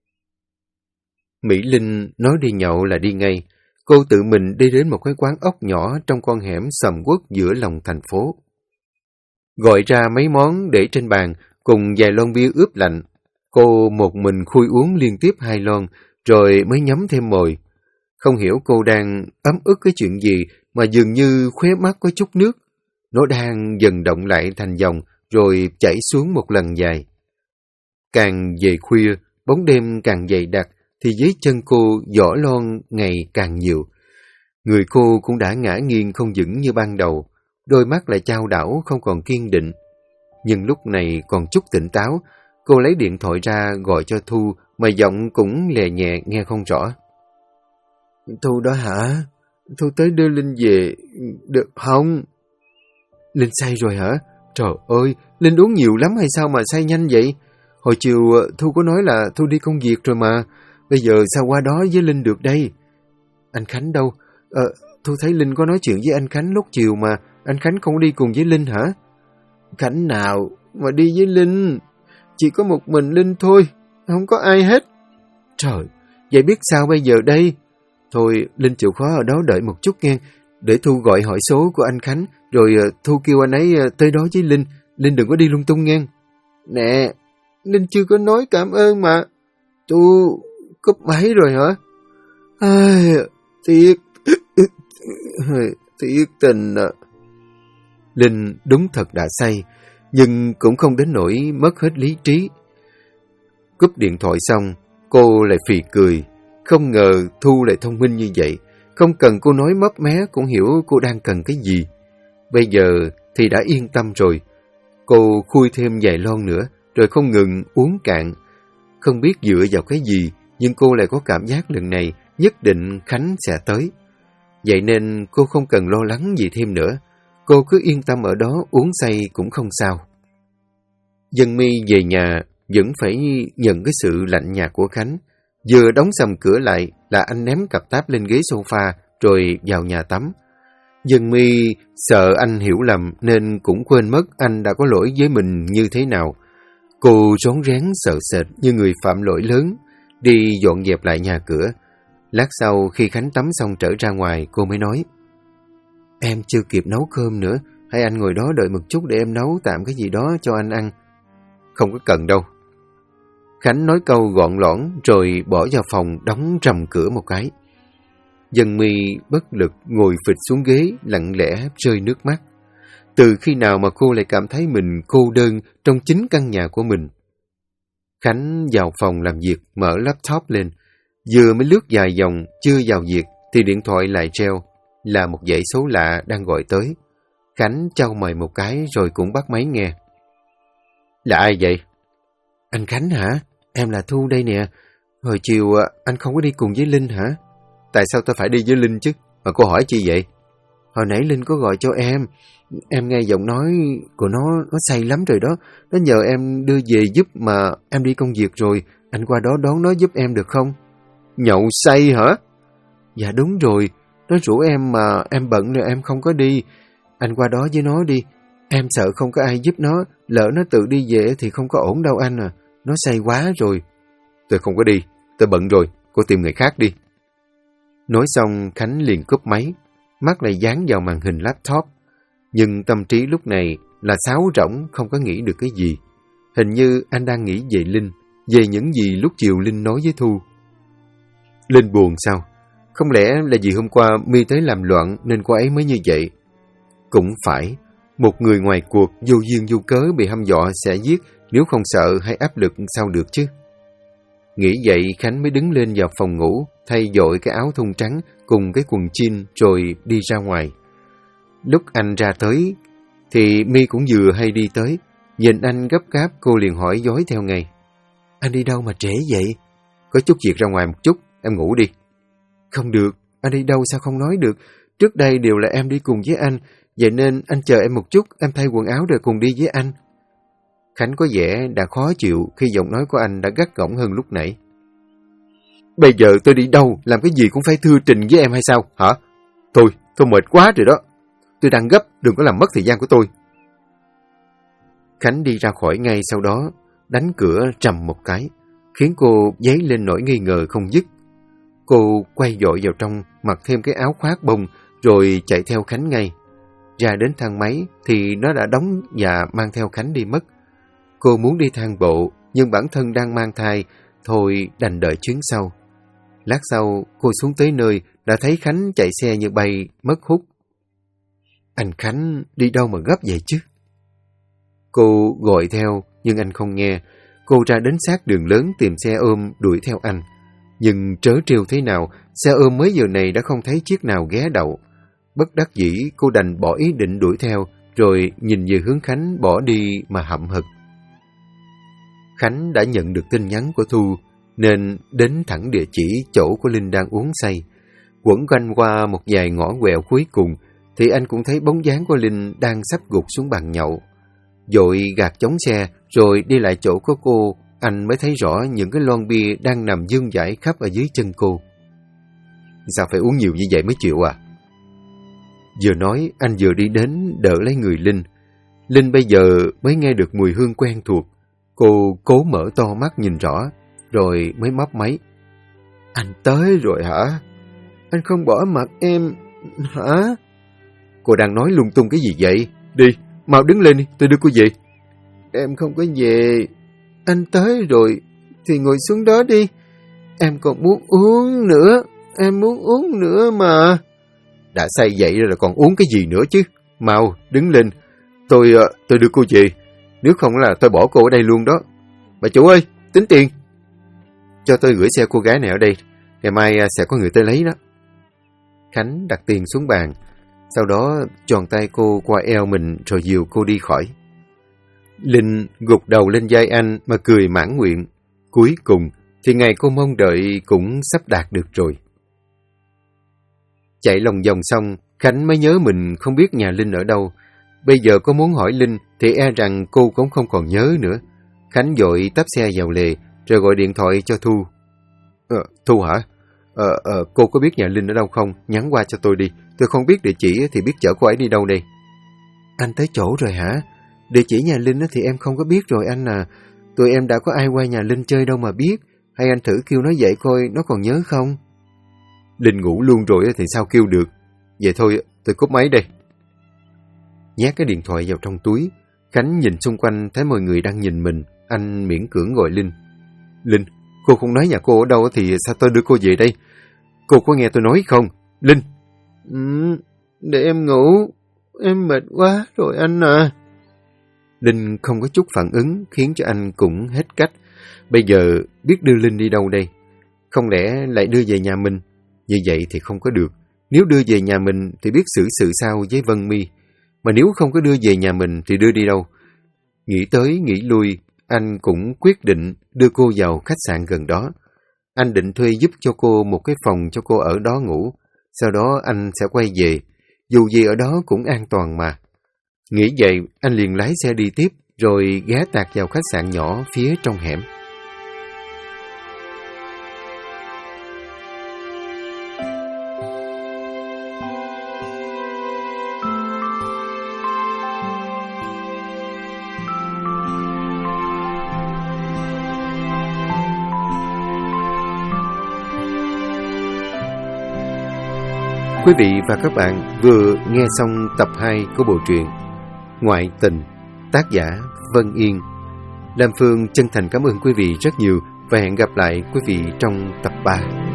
Mỹ Linh nói đi nhậu là đi ngay. Cô tự mình đi đến một cái quán ốc nhỏ trong con hẻm sầm uất giữa lòng thành phố. Gọi ra mấy món để trên bàn cùng vài lon bia ướp lạnh. Cô một mình khui uống liên tiếp 2 lon rồi mới nhắm thêm mồi. Không hiểu cô đang ấm ức cái chuyện gì mà dường như khóe mắt có chút nước. Nó đang dần động lại thành dòng rồi chảy xuống một lần dài. Càng về khuya, bóng đêm càng dày đặc thì dưới chân cô vỏ lon ngày càng nhiều. Người cô cũng đã ngã nghiêng không vững như ban đầu, đôi mắt lại chao đảo không còn kiên định. Nhưng lúc này còn chút tỉnh táo, cô lấy điện thoại ra gọi cho Thu mà giọng cũng lè nhẹ nghe không rõ. Thu đó hả? Thu tới đưa Linh về, được không? Linh say rồi hả? Trời ơi, Linh uống nhiều lắm hay sao mà say nhanh vậy? Hồi chiều Thu có nói là Thu đi công việc rồi mà, bây giờ sao qua đó với Linh được đây? Anh Khánh đâu? Thu thấy Linh có nói chuyện với anh Khánh lúc chiều mà, anh Khánh không đi cùng với Linh hả? Khánh nào mà đi với Linh? Chỉ có một mình Linh thôi, không có ai hết. Trời, vậy biết sao bây giờ đây? Thôi, Linh chịu khó ở đó đợi một chút nghe, để Thu gọi hỏi số của anh Khánh, rồi Thu kêu anh ấy tới đó với Linh. Linh đừng có đi lung tung nghe. Nè, Linh chưa có nói cảm ơn mà. Thu cúp máy rồi hả? Ai, tiếc tình à. Linh đúng thật đã say, nhưng cũng không đến nỗi mất hết lý trí. Cúp điện thoại xong, Cô lại phì cười. Không ngờ Thu lại thông minh như vậy. Không cần cô nói mấp mé cũng hiểu cô đang cần cái gì. Bây giờ thì đã yên tâm rồi. Cô khui thêm vài lon nữa, rồi không ngừng uống cạn. Không biết dựa vào cái gì, nhưng cô lại có cảm giác lần này nhất định Khánh sẽ tới. Vậy nên cô không cần lo lắng gì thêm nữa. Cô cứ yên tâm ở đó uống say cũng không sao. Dân My về nhà vẫn phải nhận cái sự lạnh nhạt của Khánh. Vừa đóng sầm cửa lại là anh ném cặp táp lên ghế sofa rồi vào nhà tắm. Dân My sợ anh hiểu lầm nên cũng quên mất anh đã có lỗi với mình như thế nào. Cô rón rén sợ sệt như người phạm lỗi lớn, đi dọn dẹp lại nhà cửa. Lát sau khi Khánh tắm xong trở ra ngoài, cô mới nói: Em chưa kịp nấu cơm nữa, hay anh ngồi đó đợi một chút để em nấu tạm cái gì đó cho anh ăn. Không có cần đâu. Khánh nói câu gọn lõn rồi bỏ vào phòng đóng rầm cửa một cái. Dân My bất lực ngồi phịch xuống ghế lặng lẽ rơi nước mắt. Từ khi nào mà cô lại cảm thấy mình cô đơn trong chính căn nhà của mình? Khánh vào phòng làm việc mở laptop lên. Vừa mới lướt vài dòng chưa vào việc thì điện thoại lại reo. Là một dãy số lạ đang gọi tới. Khánh chau mày một cái rồi cũng bắt máy nghe. Là ai vậy? Anh Khánh hả? Em là Thu đây nè. Hồi chiều anh không có đi cùng với Linh hả? Tại sao tôi phải đi với Linh chứ? Mà cô hỏi chi vậy? Hồi nãy Linh có gọi cho em nghe giọng nói của nó say lắm rồi đó. Nó nhờ em đưa về giúp mà em đi công việc rồi. Anh qua đó đón nó giúp em được không? Nhậu say hả? Dạ đúng rồi. Nó rủ em mà em bận rồi em không có đi. Anh qua đó với nó đi. Em sợ không có ai giúp nó. Lỡ nó tự đi về thì không có ổn đâu anh à. Nó say quá rồi. Tôi không có đi. Tôi bận rồi. Cô tìm người khác đi. Nói xong Khánh liền cúp máy. Mắt lại dán vào màn hình laptop. Nhưng tâm trí lúc này là sáo rỗng, không có nghĩ được cái gì. Hình như anh đang nghĩ về Linh, về những gì lúc chiều Linh nói với Thu. Linh buồn sao? Không lẽ là vì hôm qua My tới làm loạn nên cô ấy mới như vậy? Cũng phải, một người ngoài cuộc vô duyên vô cớ bị hăm dọa sẽ giết, nếu không sợ hay áp lực sao được chứ? Nghĩ vậy Khánh mới đứng lên vào phòng ngủ, thay dội cái áo thun trắng cùng cái quần jean rồi đi ra ngoài. Lúc anh ra tới thì My cũng vừa hay đi tới. Nhìn anh gấp gáp cô liền hỏi dối theo ngay. Anh đi đâu mà trễ vậy? Có chút việc ra ngoài một chút, em ngủ đi. Không được, anh đi đâu sao không nói được. Trước đây đều là em đi cùng với anh, vậy nên anh chờ em một chút, em thay quần áo rồi cùng đi với anh. Khánh có vẻ đã khó chịu khi giọng nói của anh đã gắt gỏng hơn lúc nãy. Bây giờ tôi đi đâu, làm cái gì cũng phải thưa trình với em hay sao, hả? Thôi mệt quá rồi đó. Tôi đang gấp, đừng có làm mất thời gian của tôi. Khánh đi ra khỏi ngay sau đó, đánh cửa trầm một cái, khiến cô dấy lên nỗi nghi ngờ không dứt. Cô quay vội vào trong, mặc thêm cái áo khoác bông, rồi chạy theo Khánh ngay. Ra đến thang máy thì nó đã đóng và mang theo Khánh đi mất. Cô muốn đi thang bộ, nhưng bản thân đang mang thai, thôi đành đợi chuyến sau. Lát sau, cô xuống tới nơi, đã thấy Khánh chạy xe như bay, mất hút. Anh Khánh đi đâu mà gấp vậy chứ? Cô gọi theo, nhưng anh không nghe. Cô ra đến sát đường lớn tìm xe ôm đuổi theo anh. Nhưng trớ trêu thế nào, xe ôm mới giờ này đã không thấy chiếc nào ghé đậu. Bất đắc dĩ, cô đành bỏ ý định đuổi theo, rồi nhìn về hướng Khánh bỏ đi mà hậm hực. Khánh đã nhận được tin nhắn của Thu, nên đến thẳng địa chỉ chỗ của Linh đang uống say. Quẩn quanh qua một vài ngõ quẹo cuối cùng, thì anh cũng thấy bóng dáng của Linh đang sắp gục xuống bàn nhậu. Vội gạt chống xe, rồi đi lại chỗ của cô, anh mới thấy rõ những cái lon bia đang nằm vương vãi khắp ở dưới chân cô. Sao phải uống nhiều như vậy mới chịu à? Vừa nói, anh vừa đi đến đỡ lấy người Linh. Linh bây giờ mới nghe được mùi hương quen thuộc. Cô cố mở to mắt nhìn rõ, rồi mới mấp máy. Anh tới rồi hả? Anh không bỏ mặc em, hả? Cô đang nói lung tung cái gì vậy? Đi, mau đứng lên đi, tôi đưa cô về. Em không có về. Anh tới rồi, thì ngồi xuống đó đi. Em còn muốn uống nữa, em muốn uống nữa mà. Đã say vậy rồi còn uống cái gì nữa chứ? Mau, đứng lên. Tôi đưa cô về. Nếu không là tôi bỏ cô ở đây luôn đó. Bà chủ ơi, tính tiền. cho tôi gửi xe cô gái này ở đây. Ngày mai sẽ có người tới lấy đó. Khánh đặt tiền xuống bàn, sau đó tròn tay cô qua eo mình rồi dìu cô đi khỏi. Linh gục đầu lên vai anh mà cười mãn nguyện. Cuối cùng thì ngày cô mong đợi cũng sắp đạt được rồi. Chạy lòng vòng xong, Khánh mới nhớ mình không biết nhà Linh ở đâu. Bây giờ có muốn hỏi Linh thì e rằng cô cũng không còn nhớ nữa. Khánh vội tấp xe vào lề rồi gọi điện thoại cho Thu. Thu hả? Cô có biết nhà Linh ở đâu không? Nhắn qua cho tôi đi. Tôi không biết địa chỉ thì biết chở cô ấy đi đâu đây. Anh tới chỗ rồi hả? Địa chỉ nhà Linh thì em không có biết rồi anh à. Tụi em đã có ai qua nhà Linh chơi đâu mà biết. Hay anh thử kêu nó dậy coi nó còn nhớ không? Linh ngủ luôn rồi thì sao kêu được. Vậy thôi, tôi cúp máy đây. Nhét cái điện thoại vào trong túi, Khánh nhìn xung quanh thấy mọi người đang nhìn mình. Anh miễn cưỡng gọi Linh. Linh, cô không nói nhà cô ở đâu thì sao tôi đưa cô về đây? Cô có nghe tôi nói không? Linh! Để em ngủ. Em mệt quá rồi anh à. Linh không có chút phản ứng khiến cho anh cũng hết cách. Bây giờ biết đưa Linh đi đâu đây? Không lẽ lại đưa về nhà mình? Như vậy thì không có được. Nếu đưa về nhà mình thì biết xử sự sao với Vân My. Mà nếu không có đưa về nhà mình thì đưa đi đâu? Nghĩ tới nghĩ lui, anh cũng quyết định đưa cô vào khách sạn gần đó. Anh định thuê giúp cho cô một cái phòng cho cô ở đó ngủ. Sau đó anh sẽ quay về. Dù gì ở đó cũng an toàn mà. Nghĩ vậy, anh liền lái xe đi tiếp, rồi ghé tạt vào khách sạn nhỏ phía trong hẻm. Quý vị và các bạn vừa nghe xong tập 2 của bộ truyện Ngoại Tình, tác giả Vân Yên. Lam Phương chân thành cảm ơn quý vị rất nhiều và hẹn gặp lại quý vị trong tập 3.